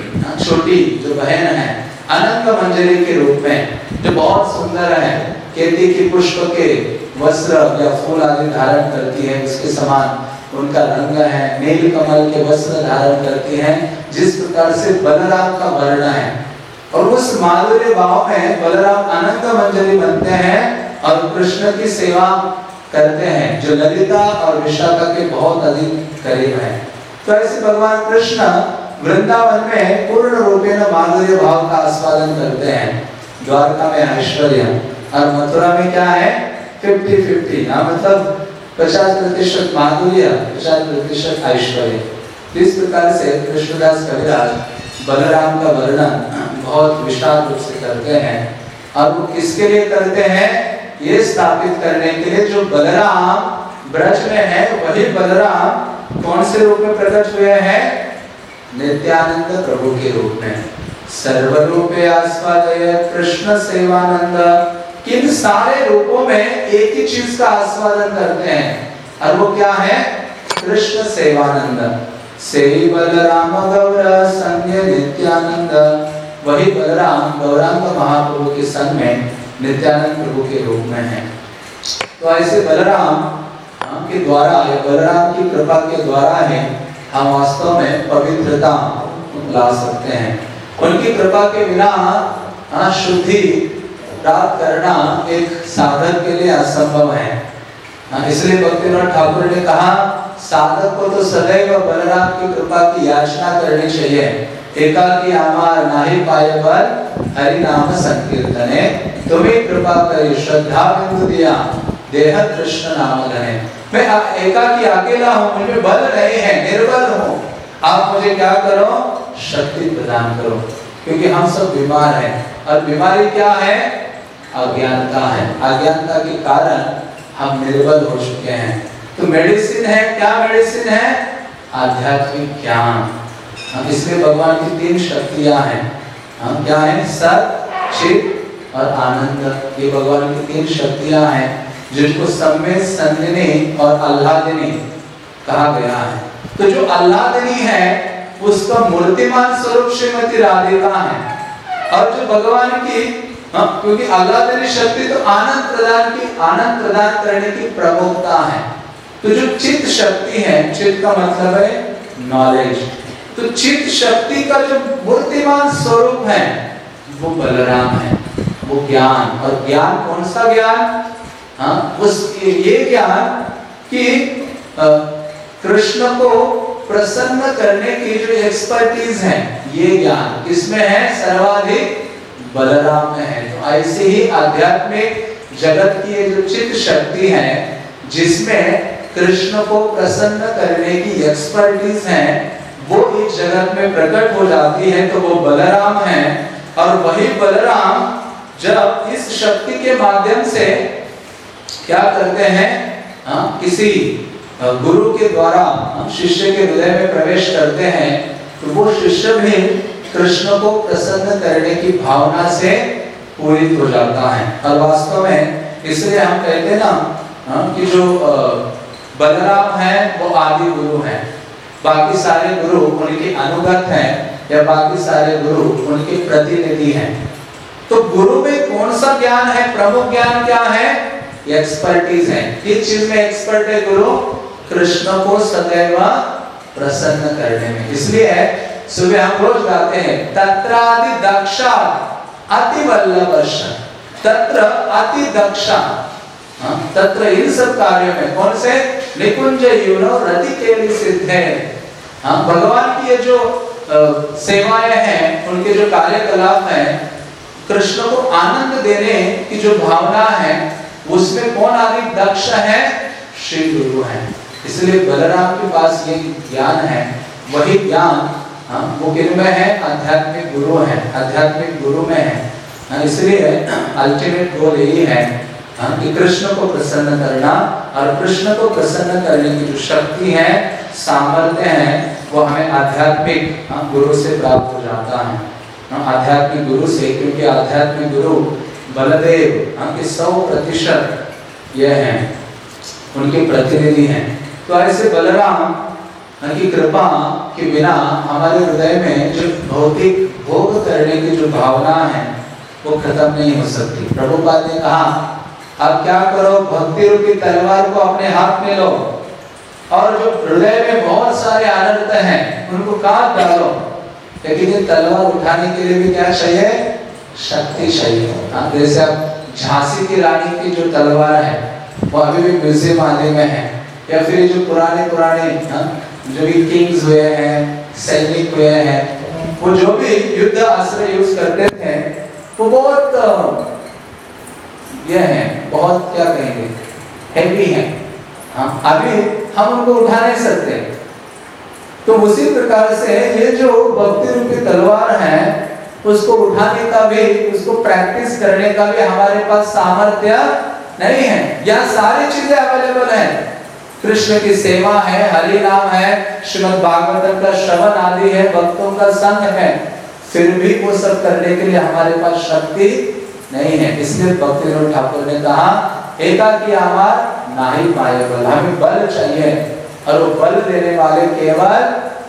[SPEAKER 1] छोटी जो बहन है अनंत मंजरी के रूप में, जो बहुत सुंदर है, केती की पुष्प के वस्त्र या फूल आदि धारण करती है, उसके समान उनका रंग है, नील कमल के वस्त्र धारण करती हैं, जिस प्रकार से बलराम का वर्ण है। और उस माधुर्य भाव में बलराम अनंत मंजरी बनते हैं और कृष्ण की सेवा करते हैं, जो ललिता और विशाखा के बहुत अधिक करीब है। तो ऐसे भगवान कृष्ण वृंदावन में पूर्ण रूपेण माधुर्य भाव का आस्वादन करते हैं। द्वारका में ऐश्वर्य और मथुरा में क्या है, फिफ्टी फिफ्टी, मतलब पचास प्रतिशत माधुर्य, पचास प्रतिशत ऐश्वर्य। इस प्रकार से कृष्णदास कविराज बलराम का वर्णन बहुत विशाल रूप से करते हैं, और वो किसके लिए करते हैं, ये स्थापित करने के लिए जो बलराम ब्रज में है वही बलराम कौन से रूप में प्रकट हुए हैं, नित्यानंद प्रभु के रूप में। सर्वरूपे आस्वादय कृष्ण सेवानंद, किन सारे रूपों में एक ही चीज का आस्वादन करते हैं, और वो क्या है, कृष्ण सेवानंद। से बलराम गौर संग नित्यानंद, वही बलराम गौरांग महाप्रभु के संग में नित्यानंद प्रभु के रूप में है। तो ऐसे बलराम के द्वारा या बलराम की कृपा के द्वारा है हम वास्तव में पवित्रता ला सकते हैं। उनकी कृपा के बिना शुद्धि प्राप्त करना एक साधक के लिए असंभव है। इसलिए भक्तिनाथ ठाकुर ने कहा, साधक को तो सदैव बलराम की कृपा की याचना करनी चाहिए। एकाकी आमार नाही पाए बल, हरि नाम संकीर्तने, तुम्हें कृपा करी श्रद्धा बिंदु दिया, देह कृष्ण नाम धने। मैं एकाकी अकेला हूँ, मुझे बल नहीं है, निर्बल हूँ, आप मुझे क्या करो, शक्ति प्रदान करो, क्योंकि हम सब बीमार हैं, और बीमारी क्या है, अज्ञानता है। अज्ञानता के कारण हम निर्बल हो चुके हैं। तो मेडिसिन है, क्या मेडिसिन है, आध्यात्मिक ज्ञान। इसमें भगवान की तीन शक्तियां हैं, हम क्या है, सत, चित और आनंद। ये भगवान की तीन शक्तियां हैं, जिनको सम्यक संदिनी और आह्लादिनी कहा गया है। तो जो आह्लादिनी है उसका मूर्तिमान स्वरूप श्रीमती राधिका है, और जो भगवान की, हाँ, क्योंकि आह्लादिनी शक्ति तो आनंद प्रदान की, आनंद प्रदान करने की प्रमुखता है। तो जो चित्त शक्ति है, चित्त का मतलब है नॉलेज, तो चित्त शक्ति का जो मूर्तिमान स्वरूप है वो बलराम है, वो ज्ञान। और ज्ञान कौन सा ज्ञान, हाँ, उस ये ज्ञान कि कृष्ण को प्रसन्न करने की जो एक्सपर्टीज है, ये ज्ञान किसमें है, सर्वाधिक बलराम में है। तो ऐसे ही आध्यात्मिक जगत की ये जो चित्त शक्ति है, जिसमें कृष्ण को प्रसन्न करने की एक्सपर्टीज है, वो इस जगत में प्रकट हो जाती है, तो वो बलराम है। और वही बलराम जब इस शक्ति के माध्यम से क्या करते हैं, हाँ, किसी गुरु के द्वारा शिष्य के हृदय में प्रवेश करते हैं, तो वो शिष्य भी कृष्ण को प्रसन्न करने की भावना से पूरित हो जाता है। और वास्तव में इसलिए हम कहते हैं ना, हाँ, कि जो बलराम है वो आदि गुरु है, बाकी सारे गुरु उनके अनुगत हैं, या बाकी सारे गुरु उनके प्रतिनिधि हैं। तो गुरु में कौन सा ज्ञान है, प्रमुख ज्ञान क्या है, एक्सपर्टीज है। किस चीज में एक्सपर्ट है गुरु, कृष्ण को सदैव प्रसन्न करने में। इसलिए सुबह हम रोज गाते हैं, तत्रादि दक्षा अति वल्लभश्च, तत्र अति दक्षा, तत्र इन सब कार्यों में कौन से, निकुंज यूनो रति केली सिद्धे। हाँ, भगवान की ये जो आ, सेवाएं हैं, उनके जो कार्यकलाप हैं, कृष्ण को आनंद देने की जो भावना है, उसमें कौन अधिक दक्ष है, श्री गुरु है। इसलिए बलराम के पास ये ज्ञान है, वही ज्ञान हाँ वो किन में है? आध्यात्मिक गुरु है, आध्यात्मिक गुरु में है। हाँ, इसलिए अल्टीमेट गोल यही है हाँ कि कृष्ण को प्रसन्न करना, और कृष्ण को प्रसन्न करने की जो शक्ति है, सामर्थ्य है, वो हमें आध्यात्मिक हाँ गुरु से प्राप्त हो जाता है। हाँ, आध्यात्मिक गुरु से, क्योंकि आध्यात्मिक गुरु बलदेव हाँ के सौ प्रतिशत ये हैं, उनके प्रतिनिधि हैं। तो ऐसे बलराम की कृपा के बिना हमारे हृदय में जो भौतिक भोग करने की जो भावना है वो खत्म नहीं हो सकती। प्रभुपाद ने कहा आप क्या करो, भक्ति रूपी तलवार को अपने हाथ में लो और जो हृदय में बहुत सारे अनर्थ हैं उनको काट डालो, लेकिन ये तलवार उठाने के लिए भी क्या चाहिए? शक्ति चाहिए। हाँ, जैसे अब झांसी की रानी की जो तलवार है वो अभी भी म्यूजियम आदि में है, या फिर जो पुराने पुराने हाँ, जो भी किंग्स हुए हैं, सैनिक हुए हैं, वो जो भी युद्ध अस्त्र यूज करते थे वो बहुत ये है, बहुत क्या कहेंगे, हैवी है। हाँ, अभी हम उनको उठा नहीं सकते। तो उसी प्रकार से ये जो भक्ति रूपी तलवार है उसको उठाने का भी, उसको प्रैक्टिस करने का भी हमारे पास सामर्थ्य नहीं है। यह सारी चीजें अवेलेबल है, कृष्ण की सेवा है, हरि नाम है, श्रीमद् भागवतम का श्रवण आदि है, भक्तों का संग है, फिर भी वो सब करने के लिए हमारे पास शक्ति नहीं है। इसलिए भक्ति विनोद ठाकुर ने कहा एकाकी आमार नाही पाए बल, हमें बल चाहिए, और वो बल देने वाले केवल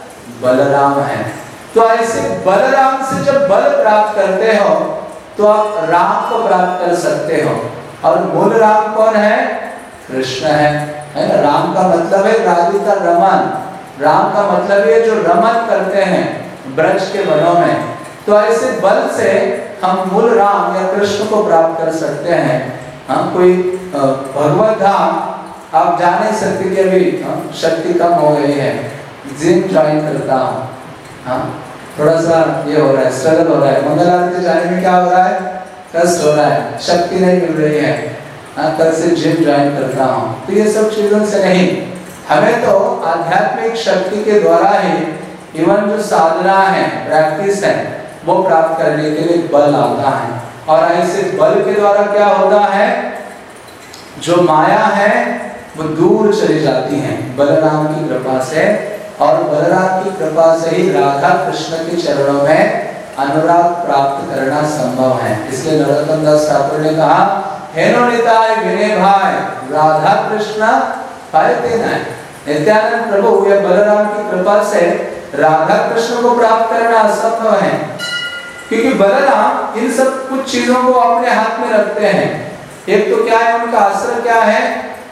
[SPEAKER 1] बलराम हैं। तो ऐसे बलराम से जब बल प्राप्त करते हो तो आप राम को प्राप्त कर सकते हो, और मूल राम कौन है? कृष्ण है, है ना। राम का मतलब है राधिका रमन, राम का मतलब है जो रमन करते हैं ब्रज के वनों में। तो ऐसे बल से हम मूल राम या कृष्ण को प्राप्त कर सकते हैं। हम कोई भगवत धाम आप जा नहीं सकते कि अभी शक्ति कम हो गई है, जिम ज्वाइन करता हूँ, हाँ थोड़ा सा ये हो रहा है, स्ट्रगल हो रहा है, मंगल आरती जाने में क्या हो रहा है, कष्ट हो रहा है, शक्ति नहीं मिल रही है, हाँ कल से जिम ज्वाइन करता हूँ। तो ये सब चीजों से नहीं, हमें तो आध्यात्मिक शक्ति के द्वारा ही इवन जो साधना है, प्रैक्टिस है, वो प्राप्त करने के लिए बल आता है। और ऐसे बल के द्वारा क्या होता है, जो माया है वो दूर चली जाती है बलराम की कृपा से, और बलराम की कृपा से ही राधा कृष्ण के चरणों में अनुराग प्राप्त करना संभव है। इसलिए नरोत्तम दास ठाकुर ने कहा हेनो निताय विनय भाई राधा कृष्ण पायते न। नित्यानंद प्रभु या बलराम की कृपा से राधा कृष्ण को प्राप्त करना असंभव है, क्योंकि बलराम इन सब कुछ चीजों को अपने हाथ में रखते हैं। एक तो क्या है, उनका अस्त्र क्या है,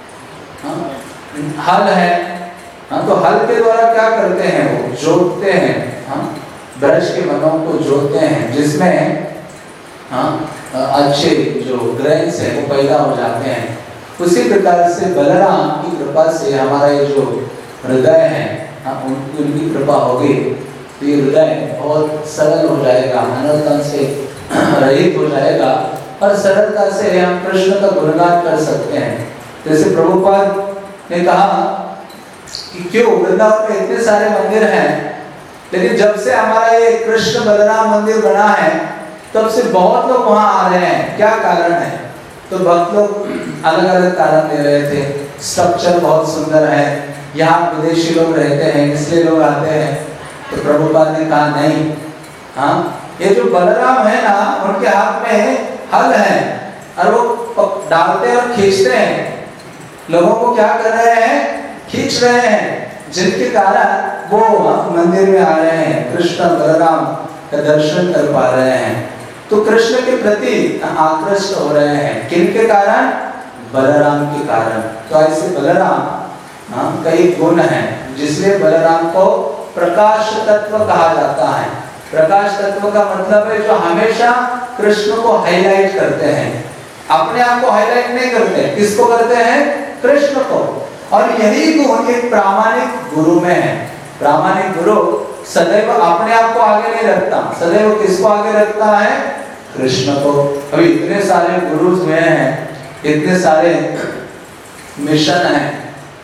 [SPEAKER 1] हाँ, हल है, हाँ तो हल के द्वारा क्या करते हैं, वो जोतते हैं, हाँ ब्रज के वनों को जोतते हैं, जिसमें हाँ अच्छे जो ग्रेन्स है वो पैदा हो जाते हैं। उसी प्रकार से बलराम की कृपा से हमारा ये जो हृदय है, हाँ उनकी उनकी कृपा होगी तो ये हृदय बहुत सरल हो जाएगा, अनर्थन से रहित हो जाएगा, और सरलता से हम कृष्ण का गुणगान कर सकते हैं। जैसे प्रभुपाद ने कहा कि क्यों वृंदावन में इतने सारे मंदिर हैं, लेकिन जब से हमारा ये कृष्ण बलराम मंदिर बना है तब से बहुत लोग वहां आ रहे हैं, क्या कारण है? तो भक्त लोग अलग अलग कारण दे रहे थे। स्ट्रक्चर बहुत सुंदर है, यहाँ विदेशी लोग रहते हैं इसलिए लोग आते हैं। तो प्रभुपाद ने कहा नहीं, हाँ ये जो बलराम है ना, उनके हाथ में हल है और वो डालते और खींचते हैं, लोगों को क्या कर रहे हैं, खींच रहे हैं, जिनके कारण वो मंदिर में आ रहे हैं, कृष्ण बलराम का दर्शन कर पा रहे हैं। तो कृष्ण के प्रति आकृष्ट हो रहे हैं, किनके कारण? बलराम के कारण। तो ऐसे बलराम हाँ कई गुण हैं, जिसलिए बलराम को प्रकाश तत्व कहा जाता है। प्रकाश तत्व का मतलब है जो हमेशा कृष्ण को हाईलाइट करते हैं, अपने आप को हाईलाइट नहीं करते, किसको करते हैं? कृष्ण को। और यही गुण एक प्रामाणिक गुरु में है। प्रामाणिक गुरु सदैव अपने आप को आगे नहीं रखता, सदैव किसको आगे रखता है? कृष्ण को। अभी इतने सारे गुरु हुए हैं, इतने सारे मिशन हैं,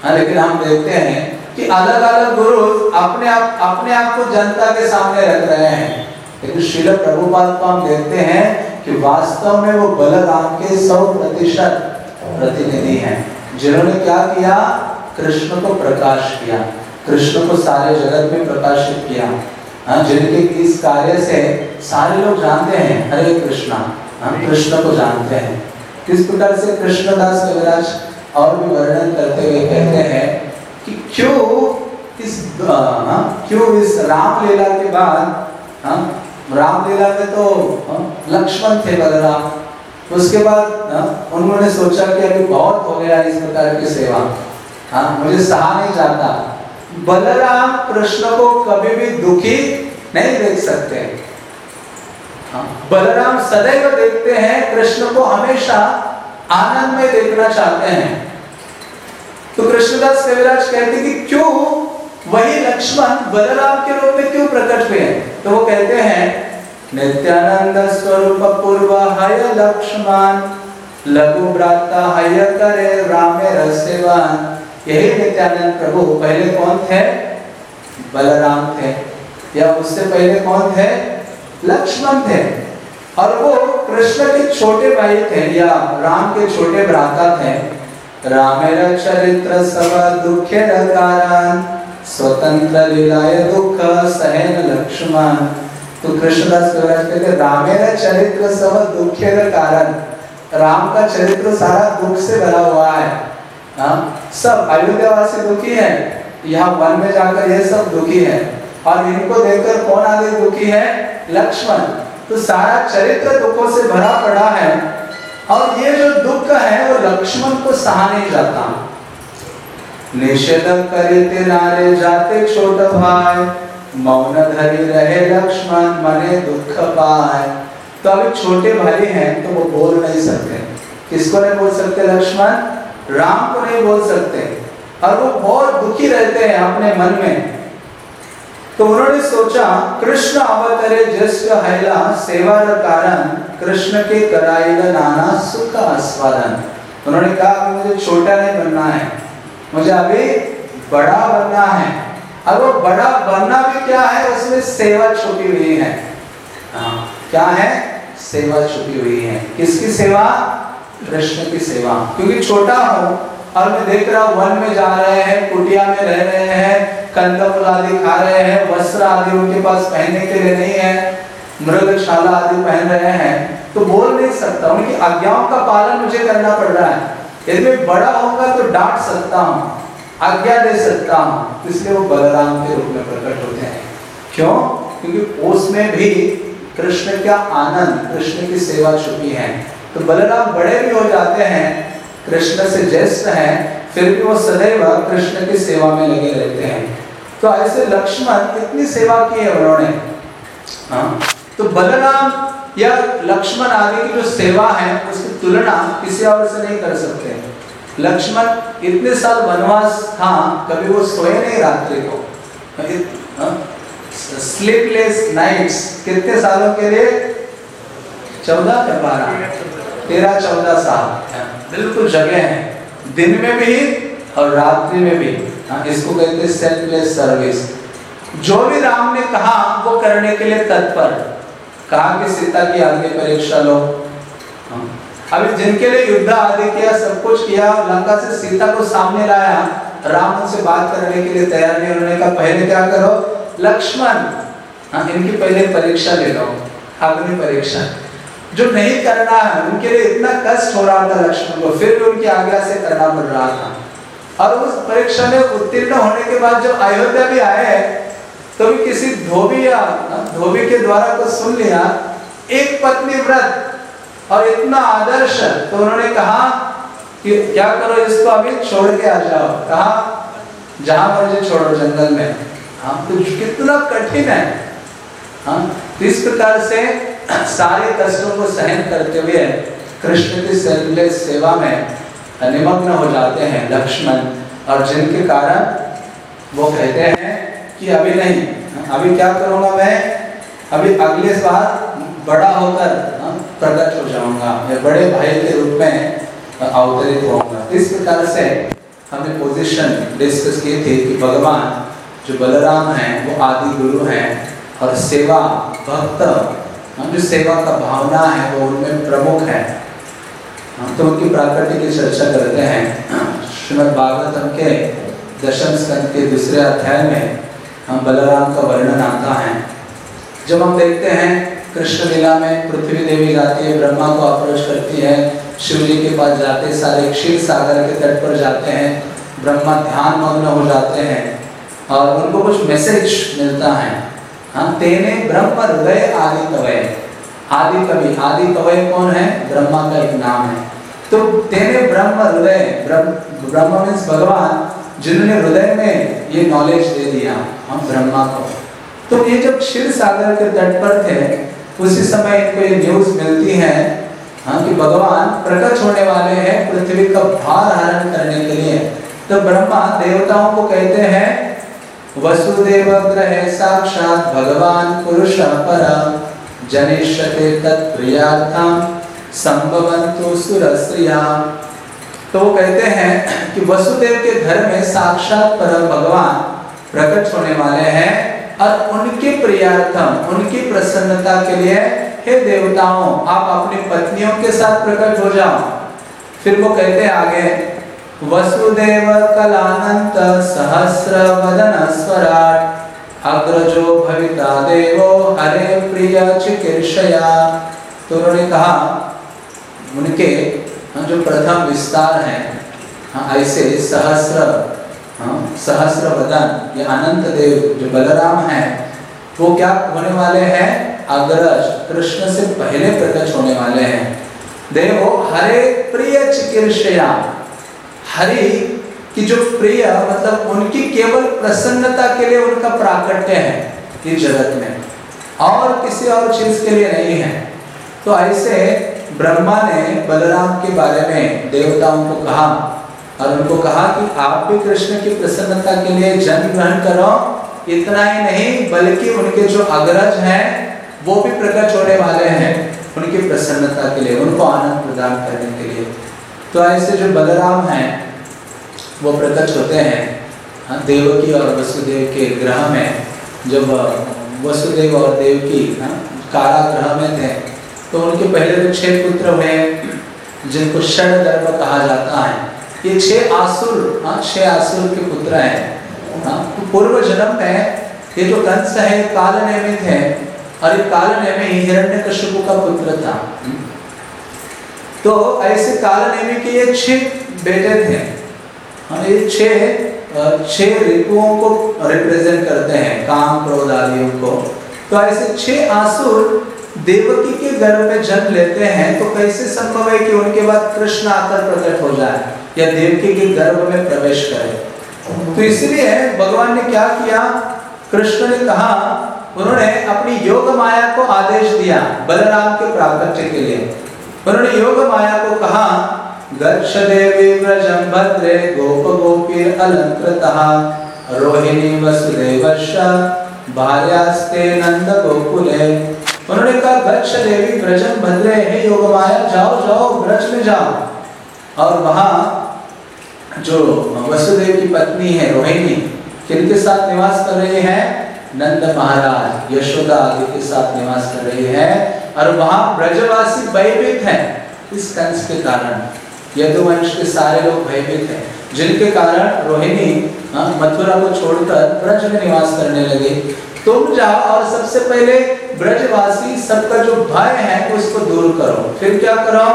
[SPEAKER 1] हाँ, लेकिन हम देखते हैं कि अलग अलग गुरु अपने आप अपने आप को जनता के सामने रख रहे हैं, लेकिन श्रील प्रभुपाद को हम देखते हैं कि वास्तव में वो बलराम के सौ प्रतिशत प्रतिनिधि हैं, जिन्होंने क्या किया, कृष्ण को प्रकाश किया, कृष्ण को सारे जगत में प्रकाशित किया। हाँ, जिनके इस कार्य से सारे लोग जानते हैं हरे कृष्णा, हम कृष्ण को जानते हैं। किस प्रकार से कृष्णदास कविराज और भी वर्णन करते हुए कहते हैं कि क्यों इस आ, क्यों इस रामलीला के बाद, हाँ, रामलीला में तो लक्ष्मण थे बलराम, उसके बाद उन्होंने सोचा कि अभी बहुत हो गया इस प्रकार की सेवा, हाँ, मुझे सहा नहीं जाता। बलराम कृष्ण को कभी भी दुखी नहीं देख सकते, हाँ, बलराम सदैव देखते हैं कृष्ण को, हमेशा आनंद में देखना चाहते हैं। तो कृष्णदास कविराज कहते कि क्यों वही लक्ष्मण बलराम के रूप में क्यों प्रकट हुए, तो वो कहते हैं नित्यानंद स्वरूप पूर्व हय लक्ष्मण लघु भ्राता हय करे रामे रसेवान। यही नित्यानंद प्रभु पहले कौन थे, बलराम थे, या उससे पहले कौन थे, लक्ष्मण थे, और वो कृष्ण के छोटे भाई थे या राम के छोटे भ्राता थे। रामेर चरित्र सब दुखेर कारण स्वतंत्र लीलाय दुख सहन लक्ष्मण। तो कृष्णदास कविराज कहते रामेर चरित्र सब दुखेर कारण, राम का चरित्र सारा दुख से भरा हुआ है। हाँ, सब अयोध्यावासी दुखी है, यहाँ वन में जाकर ये सब दुखी है, और इनको देखकर कौन आगे दुखी है, लक्ष्मण। तो सारा चरित्र दुखों से भरा पड़ा है, और ये जो दुख है वो लक्ष्मण को सहा नहीं जाता। निषेध करते नारे जाते छोट भाई मौन धरी रहे लक्ष्मण मने दुख पाए। तो अभी छोटे भाई हैं तो वो बोल नहीं सकते, किसको नहीं बोल सकते, लक्ष्मण, राम को नहीं बोल सकते, और वो बहुत दुखी रहते हैं अपने मन में। तो उन्होंने सोचा कृष्ण अवतरे ज्येष्ठ हैला सेवा कारण कृष्ण के कराएगा नाना सुख आस्वादन। उन्होंने कहा अभी मुझे छोटा नहीं बनना है, मुझे अभी बड़ा बनना है, और वो बड़ा बनना भी क्या है, उसमें सेवा छुपी हुई है। हाँ, क्या है, सेवा छुपी हुई है। किसकी सेवा, कृष्ण की सेवा। क्योंकि छोटा हूँ और मैं देख रहा हूँ वन में जा रहे हैं, कुटिया में रह रहे हैं, कंद फूल आदि खा रहे हैं, वस्त्र आदि उनके पास पहनने के लिए नहीं है, मृगशाला आदि पहन रहे हैं, तो बोल नहीं सकता, उनकी आज्ञाओं का पालन मुझे करना पड़ रहा है। यदि मैं बड़ा होऊंगा तो डांट सकता हूँ, आज्ञा दे सकता हूँ, इसलिए वो बलराम के रूप में प्रकट होते हैं। क्यों? क्योंकि उसमें भी कृष्ण का आनंद, कृष्ण की सेवा छुपी है। तो बलराम बड़े भी हो जाते हैं, कृष्ण से ज्येष्ठ हैं, फिर भी वो सदैव कृष्ण की सेवा में लगे रहते हैं। तो ऐसे लक्ष्मण इतनी सेवा की है उन्होंने। हाँ, तो बलराम या लक्ष्मण आदि की जो सेवा है उसकी तुलना किसी और से नहीं कर सकते। लक्ष्मण इतने साल वनवास था, कभी वो सोए नहीं रात्रि को, स्लीपलेस नाइट्स, कितने सालों के लिए, चौदह या बारह, तेरह चौदह साल बिल्कुल जगह है, दिन में भी और रात्रि में भी। इसको कहते हैं सेल्फलेस सर्विस। जो भी राम ने कहा वो करने के लिए तत्पर। कहा कि सीता की आगे परीक्षा लो, अभी जिनके लिए युद्ध आदि किया, सब कुछ किया, लंका से सीता को सामने लाया, राम उनसे बात करने के लिए तैयार नहीं। उन्होंने कहा पहले क्या करो लक्ष्मण, हाँ, इनकी पहले परीक्षा ले लो, अग्नि परीक्षा। जो नहीं करना है उनके लिए इतना कष्ट हो रहा था लक्ष्मण को, फिर भी उनकी आज्ञा से करना पड़ रहा था। और उस परीक्षा में उत्तीर्ण होने के बाद जब अयोध्या भी आए तो भी किसी धोबी या धोबी के द्वारा को सुन लिया, एक पत्नी व्रत और इतना आदर्श, तो उन्होंने कहा कि क्या करो इसको अभी छोड़ के आ जाओ। कहा जहां मर्जी छोड़ो, जंगल में। हाँ, तो कितना कठिन है। हाँ, इस प्रकार से सारे कष्टों को सहन करते हुए कृष्ण की सेल्फलेस सेवा में निमग्न हो जाते हैं लक्ष्मण, और जिनके कारण वो कहते हैं कि अभी नहीं, अभी क्या करूंगा मैं, अभी अगले बार बड़ा होकर प्रकट हो जाऊंगा, मैं बड़े भाई के रूप में अवतरित होऊंगा। इस प्रकार से हमने पोजीशन डिस्कस की थी कि भगवान जो बलराम हैं वो आदि गुरु हैं और सेवा भक्त हम जो सेवा का भावना है वो उनमें प्रमुख है। हम तो उनकी प्राकृतिक की चर्चा करते हैं। श्रीमद् भागवतम के दशम स्कंद के दूसरे अध्याय में हम बलराम का वर्णन आता है। जब हम देखते हैं कृष्ण लीला में पृथ्वी देवी जाती है, ब्रह्मा को अप्रोच करती है, शिव जी के पास जाते सारे क्षीर सागर के तट पर जाते हैं, ब्रह्मा ध्यान मग्न हो जाते हैं और उनको कुछ मैसेज मिलता है। हाँ, तेने ब्रह्म हृदय आदि कवय। आदि कवि, आदि कवय कौन है? ब्रह्मा का एक नाम है। तो तेने ब्रह्म हृदय, ब्रह्म ब्रह्म मीन्स भगवान, जिन्होंने हृदय में ये नॉलेज दे दिया हम ब्रह्मा को। तो ये जब क्षीर सागर के तट पर थे उसी समय इनको ये न्यूज मिलती है हाँ कि भगवान प्रकट होने वाले हैं पृथ्वी का भार हरण करने के लिए। तो ब्रह्मा देवताओं को कहते हैं वसुदेव ग्रहे साक्षात भगवान पुरुष परम जनिष्यते तत्प्रियार्थम संभवन्तु सुरस्त्रिया। तो वो कहते हैं कि वसुदेव के घर में साक्षात परम भगवान प्रकट होने वाले हैं और उनके प्रियार्थम, उनकी प्रसन्नता के लिए हे देवताओं आप अपनी पत्नियों के साथ प्रकट हो जाओ। फिर वो कहते हैं आगे वसुदेव कलानंत सहस्र वदन स्वराट अग्रजो भविता देवो हरे प्रिय चिकीर्षया। तो उन्होंने कहा उनके जो प्रथम विस्तार है हाँ, ऐसे सहस्र हाँ, सहस्र वदन ये अनंत देव जो बलराम हैं वो क्या होने वाले हैं? अग्रज, कृष्ण से पहले प्रकट होने वाले हैं। देवो हरे प्रिय चिकीर्षया। हरि की जो प्रिय मतलब उनकी केवल प्रसन्नता के लिए उनका प्राकट्य है इस जगत में, और किसी और चीज के लिए नहीं है। तो ऐसे ब्रह्मा ने बलराम के बारे में देवताओं को कहा और उनको कहा कि आप भी कृष्ण की प्रसन्नता के लिए जन्म ग्रहण करो। इतना ही नहीं बल्कि उनके जो अग्रज हैं वो भी प्रकट होने वाले हैं उनकी प्रसन्नता के लिए, उनको आनंद प्रदान करने के लिए। तो ऐसे जो बलराम हैं वो प्रकट होते हैं हाँ, देवकी और वसुदेव के ग्रह में। जब वसुदेव और देवकी हाँ, कारागृह में थे तो उनके पहले तो छह पुत्र हुए जिनको षडगर्भ कहा जाता है। ये छह आसुर हाँ, छह आसुर के पुत्र हैं हाँ, तो पूर्व जन्म में ये जो कंस है काल नेमित है और ये काल नेमि हिरण्यकशिपु का पुत्र था। तो ऐसे काल नेमि के ये छह बेटे थे हाँ, ये छह छह ऋतुओं को रिप्रेजेंट करते हैं, काम क्रोध आदियों को। तो ऐसे छह आसुर देवकी के गर्भ में जन्म लेते हैं। तो कैसे संभव है कि उनके बाद कृष्ण आकर प्रकट हो जाए या देवकी के गर्भ में प्रवेश करे? तो इसलिए भगवान ने क्या किया, कृष्ण ने कहा, उन्होंने अपनी योग माया को आदेश दिया बलराम के प्राकट्य के लिए। उन्होंने योग माया को कहा गच्छ देवी व्रजं भद्रे गोप गोपीर अलंकृतः रोहिणी वसुदेवश्च भार्यास्ते नंद गोकुले। उन्होंने कहा गच्छ देवी व्रजं भद्रे, हे योग माया जाओ जाओ ब्रज में जाओ। और वहां जो वसुदेव की पत्नी है रोहिणी किनके साथ निवास कर रही है? नंद महाराज यशोदा आदि के साथ निवास कर रही है। और वहां ब्रजवासी भयभीत हैं इस कंस के कारण। यदुवंश के सारे लोग भयभीत हैं जिनके कारण रोहिणी मथुरा को छोड़कर ब्रज में निवास करने लगे। तुम जाओ और सबसे पहले ब्रजवासी सबका जो भय है उसको दूर करो। फिर क्या करो?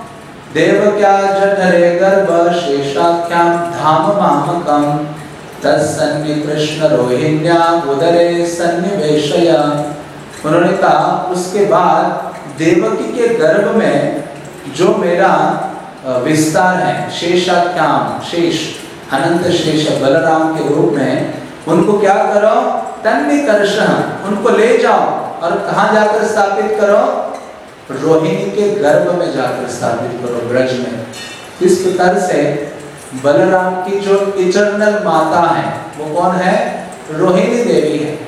[SPEAKER 1] देवक्या जठरे गर्भ शेषाख्याम धाम मामकम तत्सन्नि कृष्ण रोहिण्या उदरे सन्निवेशया। उन्होंने कहा उसके बाद देवकी के गर्भ में जो मेरा विस्तार है शेषाख्याम, शेष अनंत शेष बलराम के रूप में, उनको क्या करो? तन्निकर्षः, उनको ले जाओ और कहाँ जाकर स्थापित करो? रोहिणी के गर्भ में जाकर स्थापित करो, ब्रज में। इस प्रकार से बलराम की जो इटर्नल माता है वो कौन है? रोहिणी देवी है।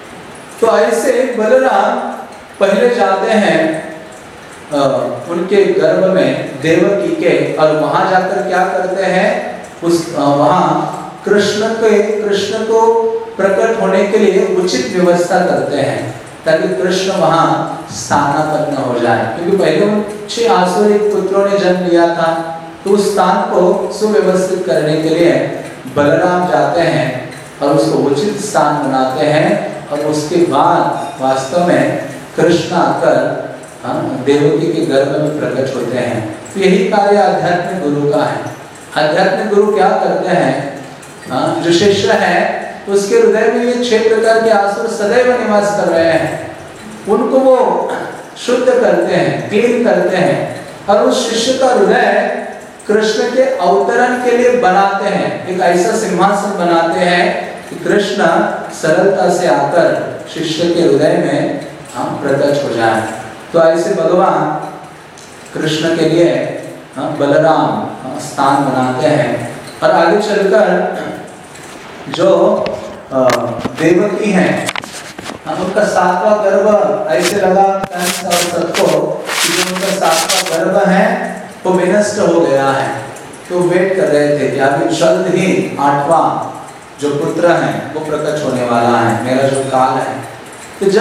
[SPEAKER 1] तो ऐसे बलराम पहले जाते हैं आ, उनके गर्भ में देवकी के, और वहां जाकर क्या करते हैं? उस वहाँ कृष्ण के कृष्ण को प्रकट होने के लिए उचित व्यवस्था करते हैं ताकि कृष्ण वहाँ स्थानापन्न हो जाए, क्योंकि पहले उन छह आसुरिक पुत्रों ने जन्म लिया था, तो उस स्थान को सुव्यवस्थित करने के लिए बलराम जाते हैं और उसको उचित स्थान बनाते हैं और उसके बाद वास्तव में कृष्ण आकर देवकी के गर्भ में प्रकट होते हैं। तो यही कार्य आध्यात्मिक गुरु का है। आध्यात्मिक गुरु क्या करते हैं, हाँ, जो शिष्य है उसके हृदय में ये छह प्रकार के आसुर सदैव निवास कर रहे हैं, उनको वो शुद्ध करते हैं, क्लीन करते हैं और उस शिष्य का हृदय कृष्ण के अवतरण के लिए बनाते हैं। एक ऐसा सिंहासन बनाते हैं कि कृष्ण सरलता से आकर शिष्य के हृदय में हम प्रकट हो जाए। तो ऐसे भगवान कृष्ण के लिए बलराम स्थान बनाते हैं और आगे चलकर जो देवकी हैं उनका सातवां गर्भ ऐसे लगा कंस और सबको कि जो उनका सातवां गर्भ है वो विनष्ट हो गया है, तो वेट कर रहे थे कि अभी जल्द ही आठवां जो पुत्र है वो प्रकट होने वाला है, मेरा जो काल है। तो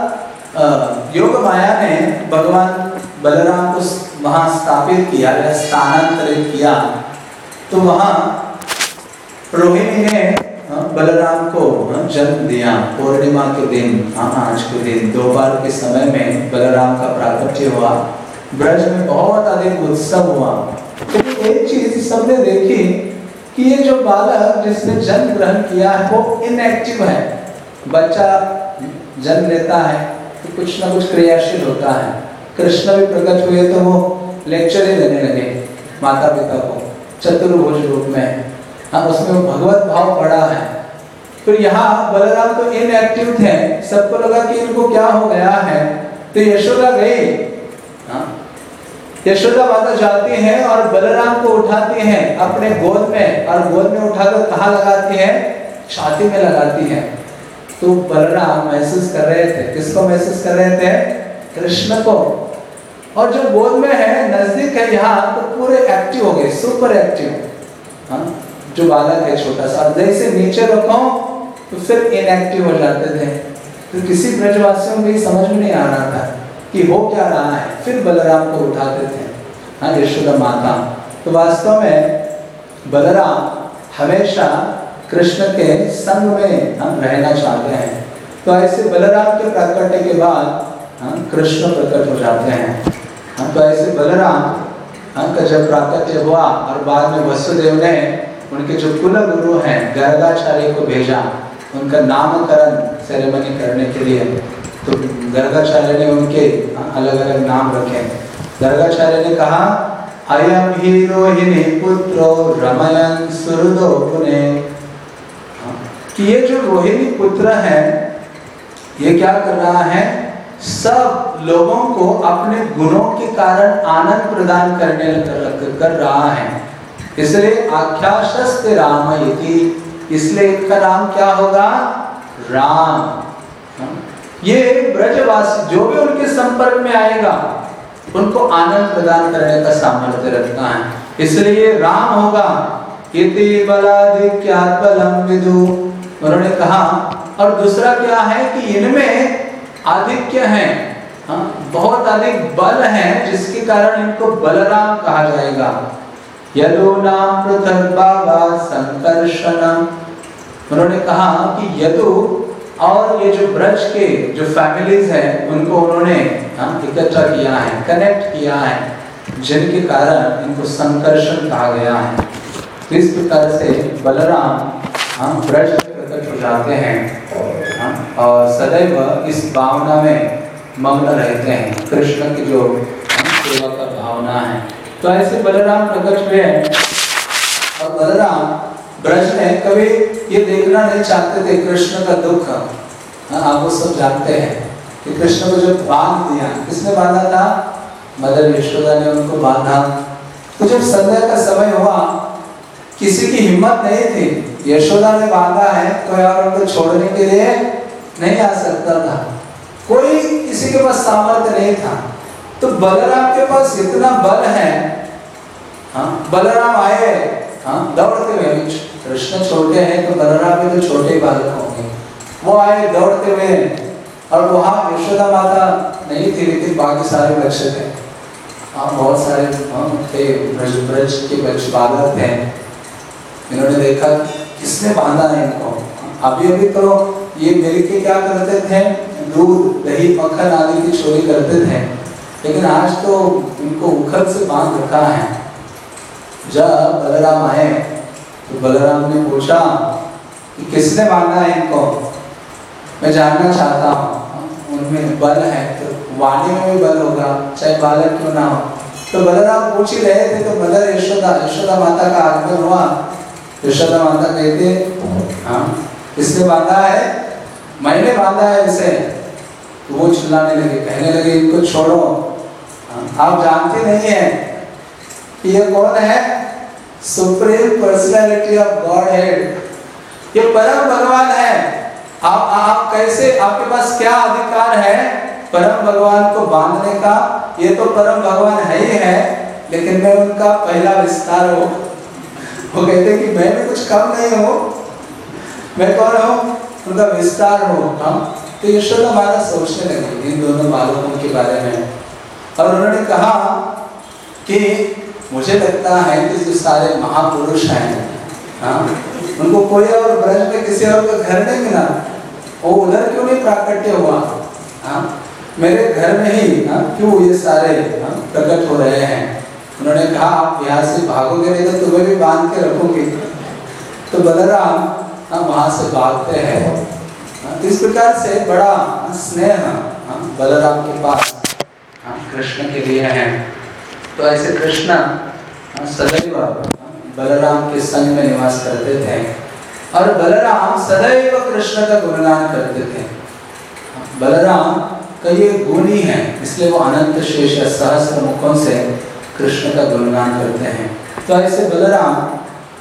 [SPEAKER 1] जब योग माया ने भगवान बलराम को वहां स्थापित किया या स्थानांतरित किया, तो वहां रोहिणी ने बलराम को जन्म दिया। पूर्णिमा के दिन, आज के दिन दोपहर के समय में बलराम का प्राकट्य हुआ। ब्रज में बहुत अधिक उत्सव हुआ। तो एक चीज सबने देखी कि ये जो बालक जिसने जन्म ग्रहण किया है वो इनएक्टिव है। बच्चा जन्म लेता है तो कुछ ना कुछ क्रियाशील होता है। कृष्ण भी प्रकट हुए तो वो लेक्चर ही देने लगे माता पिता को चतुर्भुज रूप में। हाँ, उसमें भगवत भाव पड़ा है। तो यहाँ बलराम तो इनएक्टिव थे, सबको लगा कि इनको क्या हो गया है, तो यशोदा गई। हाँ, यशोदा माता जाती हैं और बलराम को उठाती हैं अपने गोद में और गोद में उठाकर कहाँ लगाती है, छाती में लगाती है। तो बलराम महसूस कर रहे थे, किसको महसूस कर रहे थे, कृष्ण को। और जो गोद में है नजदीक है यहाँ, तो पूरे एक्टिव हो गए, सुपर एक्टिव। हाँ, जो बालक है छोटा सा, जैसे नीचे रखो तो फिर इनएक्टिव हो जाते थे। तो किसी ब्रजवासियों को ये समझ में नहीं आ रहा था कि हो क्या रहा है, फिर बलराम को उठाते थे। हाँ, यशोदा माता। तो वास्तव में बलराम हमेशा कृष्ण के संग में हम रहना चाहते हैं। तो ऐसे बलराम के प्राकट्य के बाद हम कृष्ण प्रकट हो जाते हैं। हम तो ऐसे बलराम का जब प्राकट्य हुआ और बाद में वसुदेव ने उनके जो कुल गुरु हैं गर्गाचार्य को भेजा उनका नामकरण सेरेमनी करने के लिए। तो गर्गाचार्य ने उनके अलग अलग नाम रखे। गर्गाचार्य ने कहा, अयम ही रोहिणी पुत्रो रमयन सुहृदो पुने, कि ये जो रोहिणी पुत्र है ये क्या कर रहा है, सब लोगों को अपने गुणों के कारण आनंद प्रदान करने कर रहा है। इसलिए आख्याशस्ते राम इति, इसलिए इनका नाम क्या होगा, राम। ये ब्रजवासी जो भी उनके संपर्क में आएगा उनको आनंद प्रदान करने का सामर्थ्य रखता है, इसलिए राम होगा। इति बलाधिक्यात् बलं विदु, उन्होंने कहा। और दूसरा क्या है कि इनमें आधिक्य है, हाँ, बहुत अधिक बल है, जिसके कारण इनको बलराम कहा जाएगा। यदु नाम पृथक बाबा संकर्षणम, उन्होंने कहा कि यदु और ये जो ब्रज के जो फैमिलीज हैं उनको उन्होंने इकट्ठा किया है, कनेक्ट किया है, जिनके कारण इनको संकर्षण कहा गया है। तो इस प्रकार से बलराम हम ब्रज में प्रकट हो जाते हैं और सदैव इस भावना में मग्न रहते हैं, कृष्ण की जो सेवा का भावना है। तो ऐसे बलराम प्रकट हुए हैं और बलराम ब्रज में कभी ये देखना नहीं चाहते थे कृष्ण का दुख। आप वो सब जानते हैं कि कृष्ण को जब बांध दिया, किसने बांधा था, मदर यशोदा ने उनको बांधा। तो जब संध्या का समय हुआ, किसी की हिम्मत नहीं थी, यशोदा ने बांधा है, कोई और उनको छोड़ने के लिए नहीं आ सकता था, कोई किसी के पास सामर्थ्य नहीं था। तो बलराम के पास इतना बल है, हाँ, बलराम आए हाँ दौड़ते हुए, कृष्ण छोटे हैं तो बलराम भी तो छोटे ही बालक होंगे, वो आए दौड़ते हुए, और वहाँ यशोदा माता नहीं थी लेकिन बाकी सारे बच्चे थे, हाँ बहुत सारे थे ब्रज ब्रज के बच्चे बालक थे। इन्होंने देखा किसने बांधा है इनको, अभी अभी तो ये मिलके क्या करते थे, दूध दही मक्खन आदि की चोरी करते थे, लेकिन आज तो इनको उखल से बांध रखा है। जब बलराम आए तो बलराम ने पूछा कि किसने बांधा है इनको, मैं जानना चाहता हूँ, उनमें बल है तो वाणी में भी बल होगा चाहे बालक क्यों ना हो। तो बलराम पूछ ही रहे थे तो मदर यशोदा यशोदा माता का आगमन हुआ। यशोदा माता कहते हाँ किसने बांधा है, मैंने बांधा है इसे। तो वो चिल्लाने लगे, कहने लगे इनको छोड़ो, आप जानते नहीं है कि ये कौन है, supreme personality of Godhead, ये परम भगवान है। आप आप कैसे, आपके पास क्या अधिकार है परम भगवान को बांधने का, ये तो परम भगवान है ही है, लेकिन मैं उनका पहला विस्तार हूँ। वो कहते कि मैं भी कुछ कम नहीं हूँ, मैं कौन हूँ, उनका विस्तार हूँ। हाँ तो यशोदा माता सोचने लगी इन दोनों बालकों के बारे में, और उन्होंने कहा कि मुझे लगता है कि जो सारे महापुरुष हैं, हाँ उनको कोई और ब्रज में किसी और का घर नहीं मिला, वो उधर क्यों नहीं प्राकट्य हुआ, हाँ मेरे घर में ही हाँ क्यों ये सारे हाँ प्रकट हो रहे हैं। उन्होंने कहा आप यहाँ से भागोगे नहीं तो तुम्हें भी बांध के रखोगे। तो बलराम हाँ वहाँ से भागते हैं। इस प्रकार से बड़ा स्नेह हाँ बलराम के पास हाँ कृष्ण के लिए है। तो ऐसे कृष्ण सदैव बलराम के संग में निवास करते थे, और बलराम सदैव कृष्ण का गुणगान करते थे। बलराम का ये गुण ही है, इसलिए वो अनंत शेष सहस्त्र मुखों से कृष्ण का गुणगान करते हैं। तो ऐसे बलराम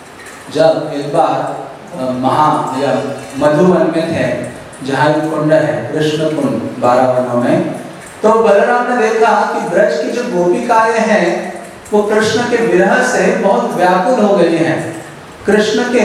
[SPEAKER 1] जब एक बार महा या मधुवन में थे, जहाँ कुंड है कृष्ण कुंड बारह वनों में, तो बलराम ने देखा कि ब्रज की जो गोपिकाएं हैं वो कृष्ण के विरह से बहुत व्याकुल हो गई हैं, कृष्ण के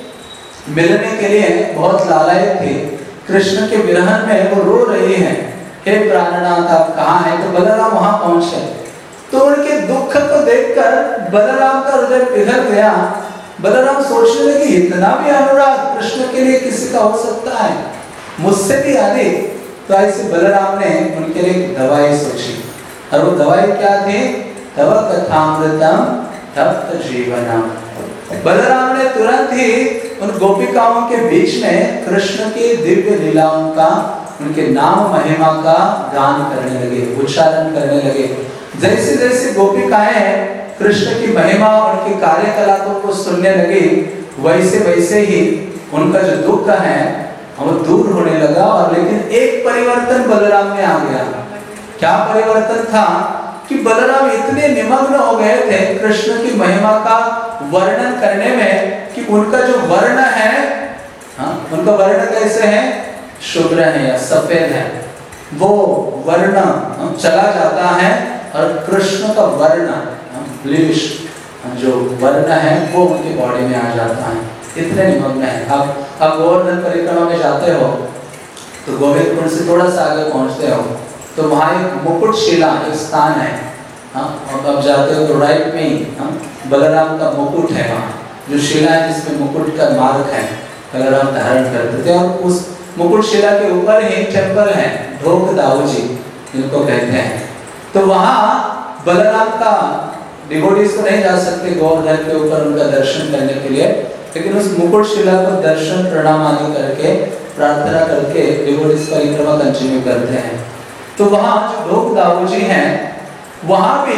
[SPEAKER 1] मिलने के लिए बहुत लालायित थी, कृष्ण के विरह में वो रो रही हैं, हे प्राणनाथ आप कहाँ हैं। तो बलराम वहां पहुंचे, तो उनके दुख को देखकर बलराम का हृदय पिघल गया। बलराम सोचने लगे इतना भी अनुराग कृष्ण के लिए किसी का हो सकता है, मुझसे भी अधिक। तो ऐसे बलराम ने उनके लिए एक दवाई सोची, और वो दवाई क्या थी, तव कथामृतम तप्त जीवनम। बलराम ने तुरंत ही उन गोपिकाओं के बीच में कृष्ण की दिव्य लीलाओं का, उनके नाम महिमा का गान करने लगे, उच्चारण करने लगे। जैसे जैसे गोपिकाएं कृष्ण की महिमा और उनके कार्यकलापों को सुनने लगी, वैसे वैसे ही उनका जो दुख है वो दूर होने लगा। और लेकिन एक परिवर्तन बलराम में आ गया। क्या परिवर्तन था कि बलराम इतने निमग्न हो गए थे कृष्ण की महिमा का वर्णन करने में कि उनका जो वर्ण है, हाँ, उनका वर्ण कैसे है, शुभ्र है या सफेद है, वो वर्ण चला जाता है, और कृष्ण का वर्ण ब्लूइश जो वर्ण है वो उनकी बॉडी में आ जाता है। इतने निमग्न है। अब अब गोवर्धन परिक्रमा में जाते हो तो गोविंद कुंड से थोड़ा सा आगे पहुंचते हो तो वहाँ एक मुकुट शिला एक स्थान है। हाँ, और अब जाते हो तो राइट में ही हाँ, बलराम का मुकुट है, वहाँ जो शिला है जिसमें मुकुट का मार्ग है, बलराम धारण करते थे। और उस मुकुट शिला के ऊपर ही टेम्पल है ढोक दाऊजी जिनको कहते हैं। तो वहाँ बलराम का डिवोटीज तो नहीं जा सकते गोवर्धन के ऊपर उनका दर्शन करने के लिए, लेकिन उस मुकुट शिला को दर्शन प्रणाम आदि करके प्रार्थना करके डिवोटीज परिक्रमा कंटिन्यू करते हैं। तो वहाँ जो ढोक दाऊजी हैं वहाँ भी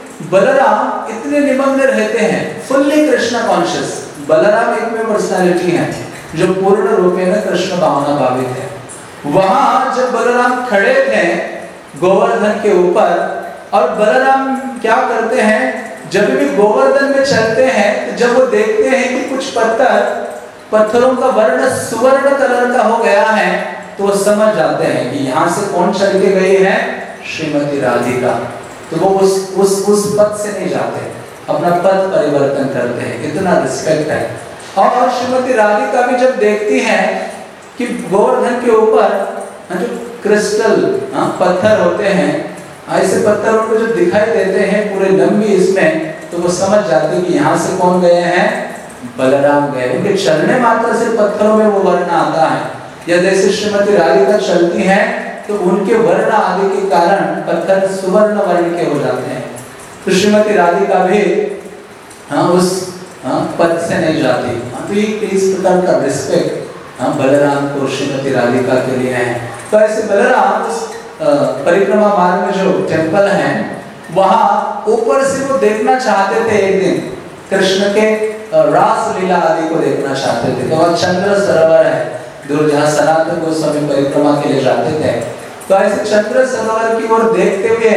[SPEAKER 1] बलराम इतने निमग्न रहते हैं, फुल्ली कृष्ण कॉन्शियस। बलराम एक में पर्सनालिटी है जो पूर्ण रूप में कृष्ण भावना भावित है। वहाँ जब बलराम खड़े थे गोवर्धन के ऊपर, और बलराम क्या करते हैं, जब भी गोवर्धन में चलते हैं तो जब वो देखते हैं कि कुछ पत्थर पत्थरों का वर्ण सुवर्ण कलर का हो गया है तो वो समझ जाते हैं कि यहाँ से कौन चल के गई है, श्रीमती राधिका। तो वो उस उस उस पथ से नहीं जाते, अपना पद परिवर्तन करते हैं, इतना रिस्पेक्ट है। और श्रीमती राधिका भी जब देखती हैं कि गोवर्धन के ऊपर जो क्रिस्टल पत्थर होते हैं, ऐसे पत्थर उनको जो दिखाई देते हैं पूरे लंबी इसमें, तो वो समझ जाती कि यहाँ से कौन गए हैं, बलराम गए। उनके चलने मात्र से पत्थरों में वो वर्ण आता है, या जैसे श्रीमती राधिका चलती हैं तो उनके वर्ण आदि के कारण पत्थर सुवर्ण वर्ण के हो जाते हैं। तो श्रीमती राधिका भी हाँ उस हाँ पद से नहीं जाती। हाँ, तो ये इस प्रकार का रिस्पेक्ट हाँ बलराम को श्रीमती राधिका के लिए है। तो ऐसे बलराम उस परिक्रमा मार्ग में जो टेम्पल है वहाँ ऊपर से वो देखना चाहते थे एक दिन कृष्ण के रास लीला आदि को देखना चाहते थे। तो वहाँ चंद्र सरोवर है दूर, जहाँ सनातन गोस्वामी परिक्रमा के लिए जाते थे। तो ऐसे चंद्र सरोवर की ओर देखते हुए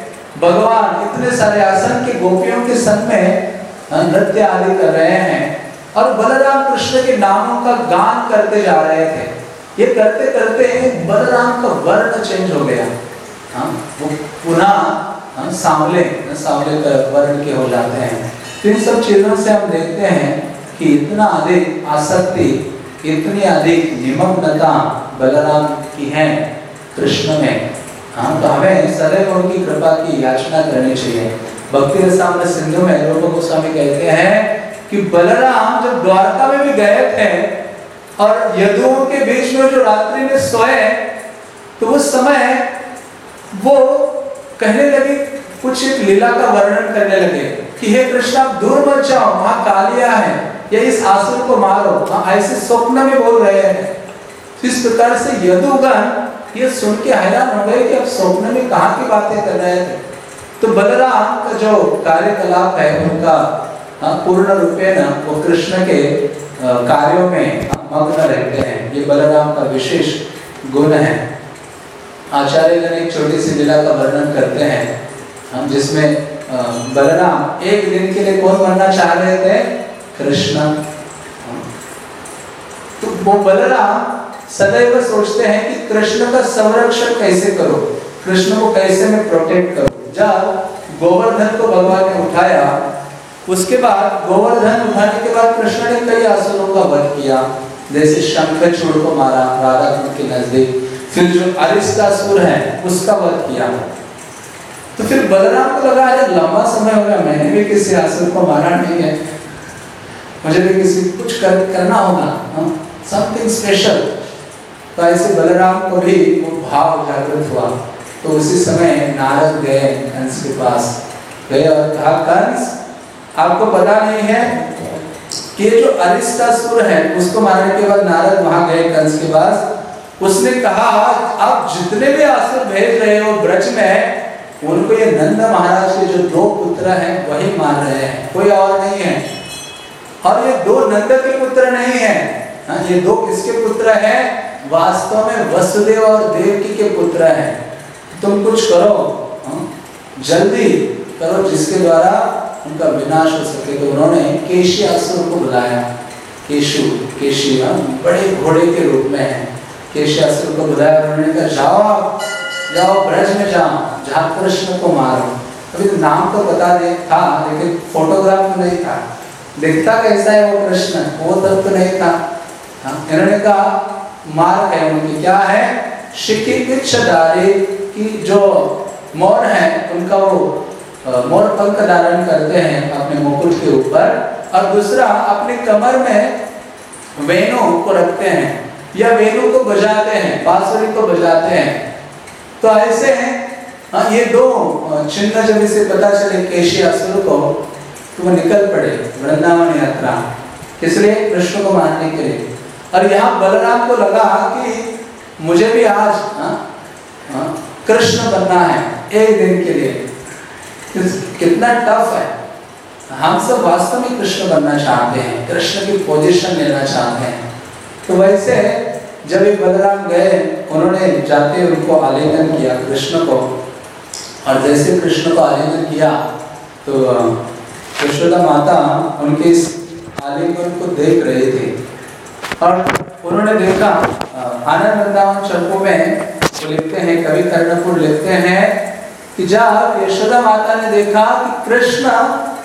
[SPEAKER 1] भगवान इतने सारे आसन के गोपियों के संग में नृत्य आदि कर रहे हैं और बलराम कृष्ण के नामों का गान करते जा रहे थे। ये करते करते बलराम का वर्ण चेंज हो गया। हाँ, वो पुनः हाँ, सांवले सांवले वर्ण के हो जाते हैं। तो इन सब चीजों से हम देखते हैं कि इतना अधिक आसक्ति, इतनी अधिक निमग्नता बलराम की है कृष्ण में। हाँ, तो हमें सदैव उनकी कृपा की याचना करनी चाहिए। भक्ति रसामृत सिंधु में रूप गोस्वामी कहते हैं कि बलराम जब द्वारका में भी गए थे और यदुओं के बीच में जो रात्रि में सोए, तो उस समय वो कहने लगे, कुछ एक लीला का वर्णन करने लगे कि हे कृष्ण आप दूर मत जाओ, वहां कालिया है, या इस आसुर को मारो। हाँ, ऐसे स्वप्न में बोल रहे हैं। इस प्रकार से यदुगण ये सुन के हैरान हो गए कि अब स्वप्न में कहाँ की बातें कर रहे थे। तो बलराम का जो कार्यकलाप है उनका पूर्ण रूपेण वो कृष्ण के कार्यों में मग्न रहते हैं। ये बलराम का विशेष गुण है। आचार्यगण एक छोटी सी लीला का वर्णन करते हैं हम, जिसमें बलराम एक दिन के लिए कौन बनना चाह रहे थे, कृष्ण। तो वो बलराम सदैव सोचते हैं कि कृष्ण का संरक्षण कैसे करो, कृष्ण को कैसे मैं प्रोटेक्ट करूं। जब गोवर्धन को भगवान ने उठाया, उसके बाद गोवर्धन उठाने के बाद कृष्ण ने कई असुरों का वध किया, जैसे शंखचूड़ को मारा राधा कुंड के नजदीक, फिर जो अरिष्टासुर है उसका वध किया। तो फिर बलराम को लगा अरे लंबा समय हो गया, मैंने भी किसी असुर को मारा नहीं है, मुझे भी किसी कुछ कर, करना होगा, समथिंग स्पेशल। तो ऐसे बलराम को भी वो भाव जागृत हुआ। तो उसी समय नारद गए कंस के पास, गए और कहा, कंस आपको पता नहीं है कि ये जो अरिष्टासुर है उसको मारने के बाद नारद वहां गए कंस के पास, उसने कहा आप जितने भी असुर भेज रहे हो ब्रज में, उनको ये नंद महाराज के जो दो पुत्र हैं वही मार रहे हैं, कोई और नहीं है। और ये दो नंद के पुत्र नहीं है, ये दो किसके पुत्र हैं, वास्तव में वसुदेव और देवकी के पुत्र हैं। तुम कुछ करो, जल्दी करो जिसके द्वारा उनका विनाश हो सके। तो उन्होंने केशी असुर को बुलाया, केशु केशी बड़े घोड़े के रूप में है, केशी असुर को बुलाया। उन्होंने कहा जाओ जाओ ब्रज में जाओ, जहाँ कृष्ण को मारो। अभी नाम तो पता नहीं था, लेकिन फोटोग्राफ तो नहीं था, दिखता कैसा है वो कृष्ण, वो तब तो नहीं था। इन्होंने कहा मार्ग है उनकी क्या है, शिखिपिच्छधारी की जो मोर है उनका वो मोर पंख धारण करते हैं अपने मुकुट के ऊपर, और दूसरा अपने कमर में वेणु को रखते हैं या वेणु को बजाते हैं, बांसुरी को बजाते हैं। तो ऐसे हाँ, ये दो चिन्ह जब इसे पता चले केशी असुर को, तो वो निकल पड़े वृंदावन यात्रा, इसलिए कृष्ण को मारने के लिए। और यहाँ बलराम को लगा कि मुझे भी आज हाँ, हाँ, कृष्ण बनना है एक दिन के लिए। कितना टफ है, हम सब वास्तव में कृष्ण बनना चाहते हैं, कृष्ण की पोजीशन लेना चाहते हैं। तो वैसे जब ये बलराम गए, उन्होंने जाते उनको आलिंगन किया कृष्ण को, और जैसे कृष्ण को आलिंगन किया तो यशोदा माता उनके इस आलिंगन को देख रहे थे, और उन्होंने देखा। आनंद वृंदावन चंपू में वो लिखते हैं, कवि कर्णपुर लिखते हैं कि जब यशोदा माता ने देखा कि कृष्ण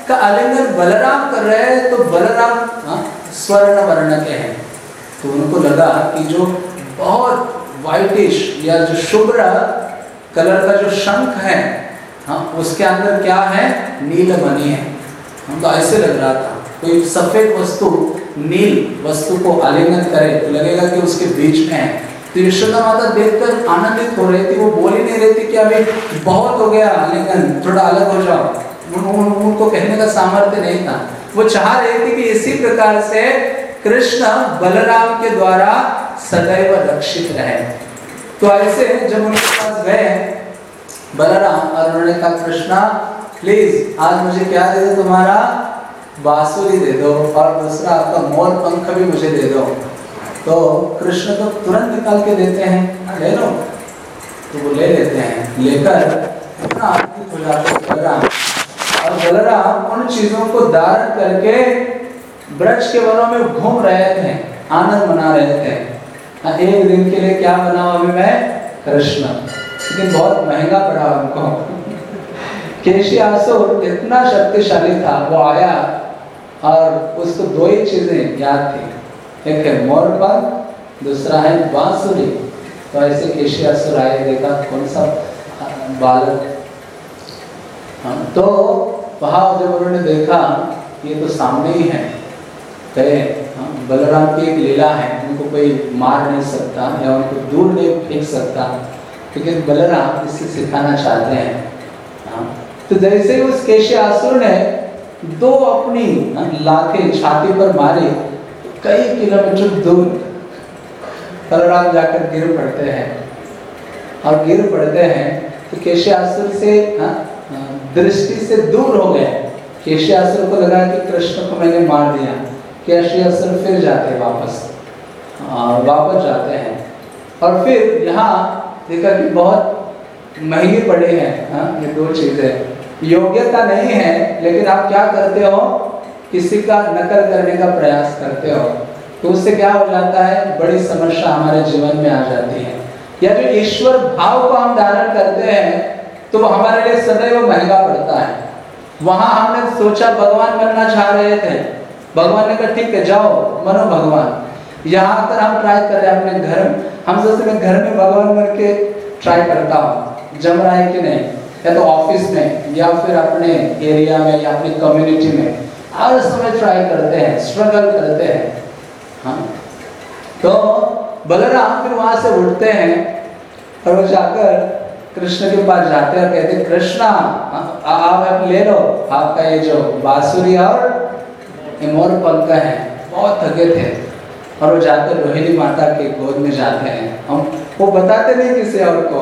[SPEAKER 1] का आलिंगन बलराम कर रहे हैं, तो बलराम हाँ, स्वर्ण वर्ण के हैं, तो उनको लगा कि जो बहुत व्हाइटिश या जो शुभ्र कलर का जो शंख है, हाँ, उसके अंदर क्या है, नीलमणि है। हमको ऐसे लग रहा था कोई सफेद वस्तु नील वस्तु को आलिंगन करे तो लगेगा कि उसके बीच में है। तो यशोदा माता देखकर आनंदित हो रही थी, वो बोल ही नहीं रही थी कि अभी बहुत हो गया आलिंगन, थोड़ा अलग हो जाओ। उन, उन, उनको कहने का सामर्थ्य नहीं था। वो चाह रही थी कि इसी प्रकार से कृष्ण बलराम के द्वारा सदैव रक्षित रहे। तो ऐसे जब उनके पास गए बलराम और उन्होंने कहा, कृष्णा प्लीज आज मुझे क्या दे दो, तुम्हारा बांसुरी दे दो और दूसरा आपका मोर पंख भी मुझे दे दो। तो कृष्ण तो तुरंत निकाल के देते हैं, ले लो। तो वो ले लेते हैं, लेकर इतना आनंदित हो जाते हैं बलराम। और बलराम उन चीजों को धारण करके ब्रज के वनों में घूम रहे थे, आनंद मना रहे थे। एक दिन के लिए क्या बना अभी मैं, कृष्ण, लेकिन बहुत महंगा पड़ा उनको। केशियासुर इतना शक्तिशाली था, वो आया और उसको दो ही चीजें याद थी, एक है मोर पंख, दूसरा है बांसुरी। तो ऐसे केशियासुर आए, देखा कौन सा बालक, हाँ, तो वहां जब उन्होंने देखा ये तो सामने ही है, कहे हाँ, बलराम की एक लीला है, उनको कोई मार नहीं सकता या उनको दूर नहीं फेंक सकता, क्योंकि बलराम इससे सिखाना चाहते हैं। हाँ, तो जैसे उस केशियासुर ने दो अपनी लाठें छाती पर मारी, कई किलोमीटर दूर बलराम जाकर गिर पड़ते हैं। और गिर पड़ते हैं तो केशियासुर से दृष्टि से दूर हो गए। केशियासुर को लगा कि कृष्ण को मैंने मार दिया। केशियासुर फिर जाते वापस वापस जाते हैं और फिर यहाँ देखा कि बहुत महंगी पड़ी है, हाँ, ये दो चीजें, योग्यता नहीं है, लेकिन आप क्या करते हो, किसी का नकल करने का प्रयास करते हो, तो उससे क्या हो जाता है, बड़ी समस्या हमारे जीवन में आ जाती है। या जो ईश्वर भाव को हम धारण करते हैं तो वो हमारे लिए सदैव महंगा पड़ता है। वहां हमने सोचा भगवान बनना चाह रहे थे, भगवान ने कहा ठीक है जाओ बनो भगवान। यहाँ आकर हम ट्राई कर रहे हैं अपने घर, हम सोचते हैं घर में भगवान बन के ट्राई करता हूँ, जम रहा है कि नहीं, या तो ऑफिस में या फिर अपने एरिया में या अपनी कम्युनिटी में हर समय ट्राई करते हैं, स्ट्रगल करते हैं। हाँ, तो बलराम फिर वहां से उठते हैं और वो जाकर कृष्ण के पास जाते हैं और कहते हैं, कृष्णा आप आप ले लो आपका ये जो बांसुरी और मोर पंख है, बहुत थके थे। और वो जाकर रोहिणी माता के गोद में जाते हैं। हम वो बताते नहीं किसी और को,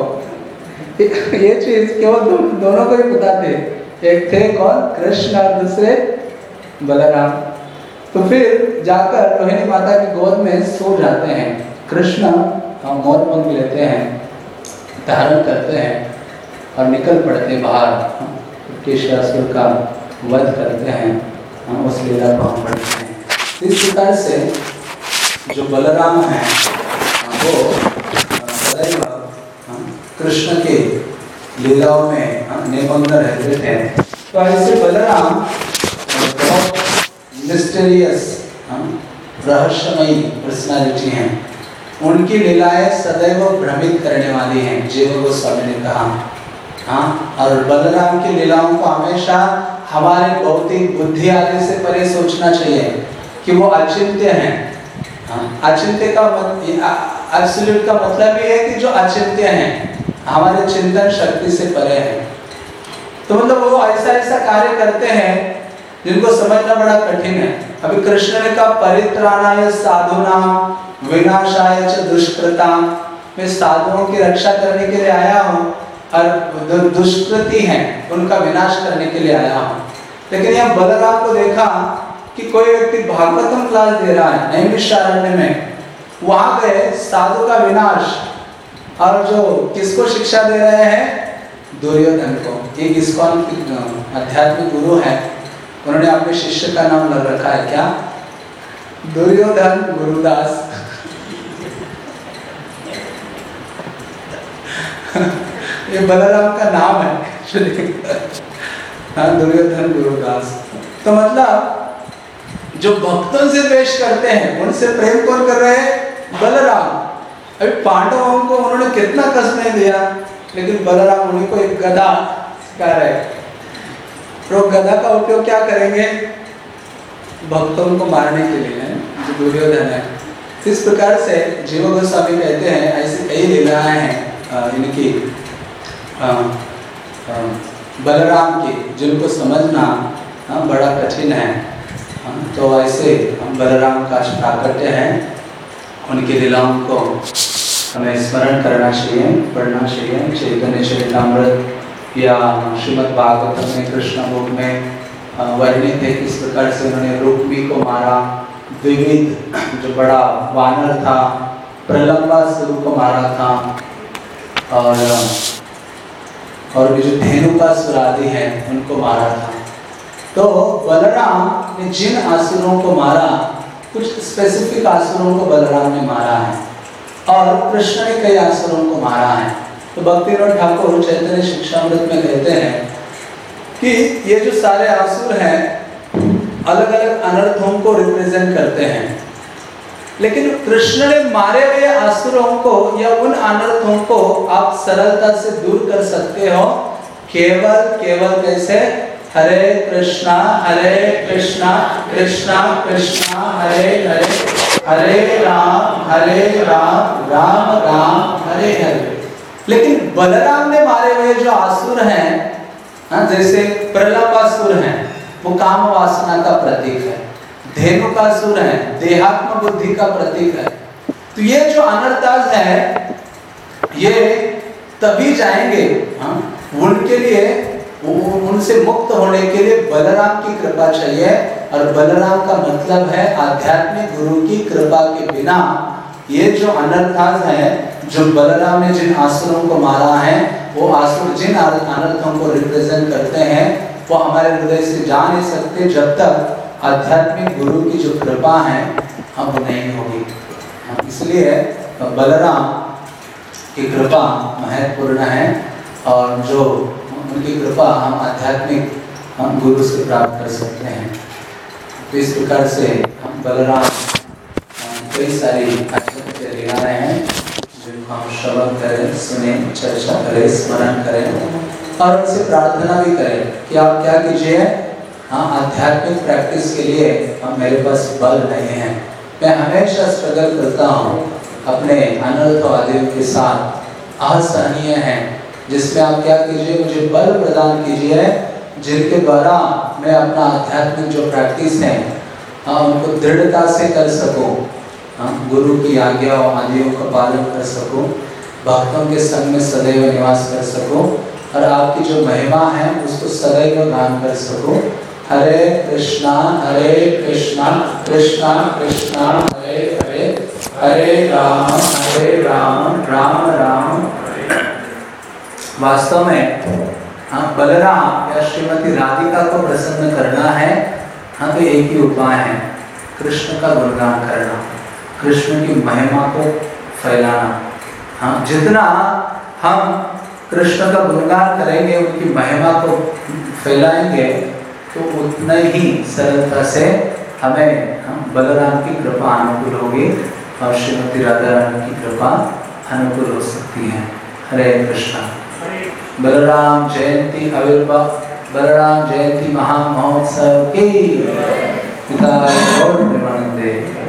[SPEAKER 1] ये चीज केवल दो, दोनों को ही बताते, एक थे कौन, कृष्ण और दूसरे बलराम। तो फिर जाकर रोहिणी माता की गोद में सो जाते हैं। कृष्ण हम मोर पंख लेते हैं, धारण करते हैं और निकल पड़ते हैं बाहर, केशियासुर का वध करते हैं। हम उस लीला को हम पढ़ते हैं। इस प्रकार से जो बलराम हैं वो सदैव कृष्ण के लीलाओं में निबंध रहते थे। तो ऐसे बलराम बहुत मिस्टीरियस रहस्यमयी पर्सनालिटी हैं। उनकी लीलाएं सदैव भ्रमित करने वाली हैं, जीव गोस्वामी ने कहा। हाँ, और बलराम की लीलाओं को हमेशा हमारे भौतिक बुद्धि आदि से परे सोचना चाहिए कि वो अचिंत्य हैं। हाँ, अचिंत्य का एब्सोल्यूट का मतलब ये है कि जो अचिंत्य हैं, हमारे चिंतन शक्ति से परे हैं। तो मतलब वो ऐसा ऐसा कार्य करते हैं जिनको समझना बड़ा कठिन है। अभी कृष्ण ने कहा परित्राणाय साधूनां विनाशाय च दुष्कृतां, मैं साधुओं की रक्षा करने के लिए आया हूँ और दुष्कृति हैं उनका विनाश करने के लिए आया हूँ। लेकिन यहाँ बलराम को देखा कि कोई व्यक्ति भागवतम क्लास दे रहा है नैमिषारण्य में, वहां गए साधु का विनाश, और जो किसको शिक्षा दे रहे हैं, दुर्योधन को। एक इस्कॉन आध्यात्मिक गुरु है, उन्होंने अपने शिष्य का नाम लग रखा है क्या, दुर्योधन गुरुदास। ये बलराम का नाम है। हाँ, दुर्योधन गुरुदास। तो मतलब जो भक्तों से द्वेष करते हैं उनसे प्रेम कौन कर रहे हैं? बलराम। अभी पांडवों को उन्होंने कितना कष्ट नहीं दिया, लेकिन बलराम उन्हीं को एक गदा सिखा रहे। तो गदा का उपयोग क्या करेंगे? भक्तों को मारने के लिए, जो दुर्योधन है। इस प्रकार से जीव गोस्वामी कहते हैं ऐसी कई लीलाएं हैं इनकी बलराम की, जिनको समझना बड़ा कठिन है। तो ऐसे हम बलराम का प्राकट्य है, उनकी लीलाओं को हमें स्मरण करना चाहिए, पढ़ना चाहिए। चैतन्य चरितामृत या श्रीमद् भागवत में कृष्ण रूप में वर्णित है किस प्रकार से उन्होंने रुक्मी को मारा, विविध जो बड़ा वानर था प्रलंबासुर को मारा था, और और भी जो धेनुकासुर आदि हैं उनको मारा था। तो बलराम ने जिन असुरों को मारा, कुछ स्पेसिफिक असुरों को बलराम ने मारा है, और कृष्ण ने कई असुरों को मारा है। तो भक्तिविनोद ठाकुर चैतन्य शिक्षामृत में कहते हैं कि ये जो सारे असुर हैं अलग अलग अनर्थों को रिप्रेजेंट करते हैं, लेकिन कृष्ण ने मारे हुए असुरों को या उन अनर्थों को आप सरलता से दूर कर सकते हो केवल केवल कैसे? हरे कृष्णा हरे कृष्णा कृष्णा कृष्णा हरे हरे, हरे राम हरे राम राम राम हरे हरे। लेकिन बलराम ने मारे हुए जो असुर हैं, जैसे प्रलंबासुर हैं, वो काम वासना का प्रतीक है। धेनुकासुर है, देहात्म बुद्धि का प्रतीक है। तो ये जो अनर्थास है ये तभी जाएंगे, हाँ, उनके लिए उनसे मुक्त होने के लिए बलराम की कृपा चाहिए। और बलराम का मतलब है आध्यात्मिक गुरु की कृपा के बिना ये जो अनर्थास है, जो बलराम ने जिन आसुरों को मारा है, वो आसुर जिन अनर्थों को रिप्रेजेंट करते हैं वो हमारे हृदय से जा नहीं सकते जब तक आध्यात्मिक गुरु की जो कृपा है हम नहीं होगी। इसलिए बलराम की कृपा महत्वपूर्ण है, और जो उनकी कृपा हम आध्यात्मिक हम गुरु से प्राप्त कर सकते हैं। तो इस प्रकार से हम बलराम कई सारी अच्छी लीलाएं हैं जिनको हम श्रवण करें, सुने, चर्चा करें, स्मरण करें और उनसे प्रार्थना भी करें कि आप क्या कीजिए, हाँ, आध्यात्मिक प्रैक्टिस के लिए हम मेरे पास बल नहीं है, मैं हमेशा स्ट्रगल करता हूँ अपने अनर्थ आदियों के साथ, असहनीय है, जिसमें आप क्या कीजिए, मुझे बल प्रदान कीजिए जिनके द्वारा मैं अपना आध्यात्मिक जो प्रैक्टिस है हाँ उनको दृढ़ता से कर सकूं, हाँ गुरु की आज्ञाओं आदियों का पालन कर सकूं, भक्तों के संग में सदैव निवास कर सकूं और आपकी जो महिमा है उसको सदैव गान कर सकूं। हरे कृष्णा हरे कृष्णा कृष्णा कृष्णा हरे हरे, हरे राम हरे राम राम राम। वास्तव में हाँ बलराम या श्रीमती राधिका को प्रसन्न करना है, हाँ तो एक ही उपाय है, कृष्ण का गुणगान करना, कृष्ण की महिमा को फैलाना। हाँ जितना हम कृष्ण का गुणगान करेंगे, उनकी महिमा को फैलाएंगे, तो उतना ही सरलता से हमें हम बलराम की कृपा अनुकूल होगी और श्रीमती राधा रानी की कृपा अनुकूल हो सकती है। हरे कृष्णा। बलराम जयंती आविर्भाव, बलराम जयंती महामहोत्सव की पिता गौर प्रेमानंदे।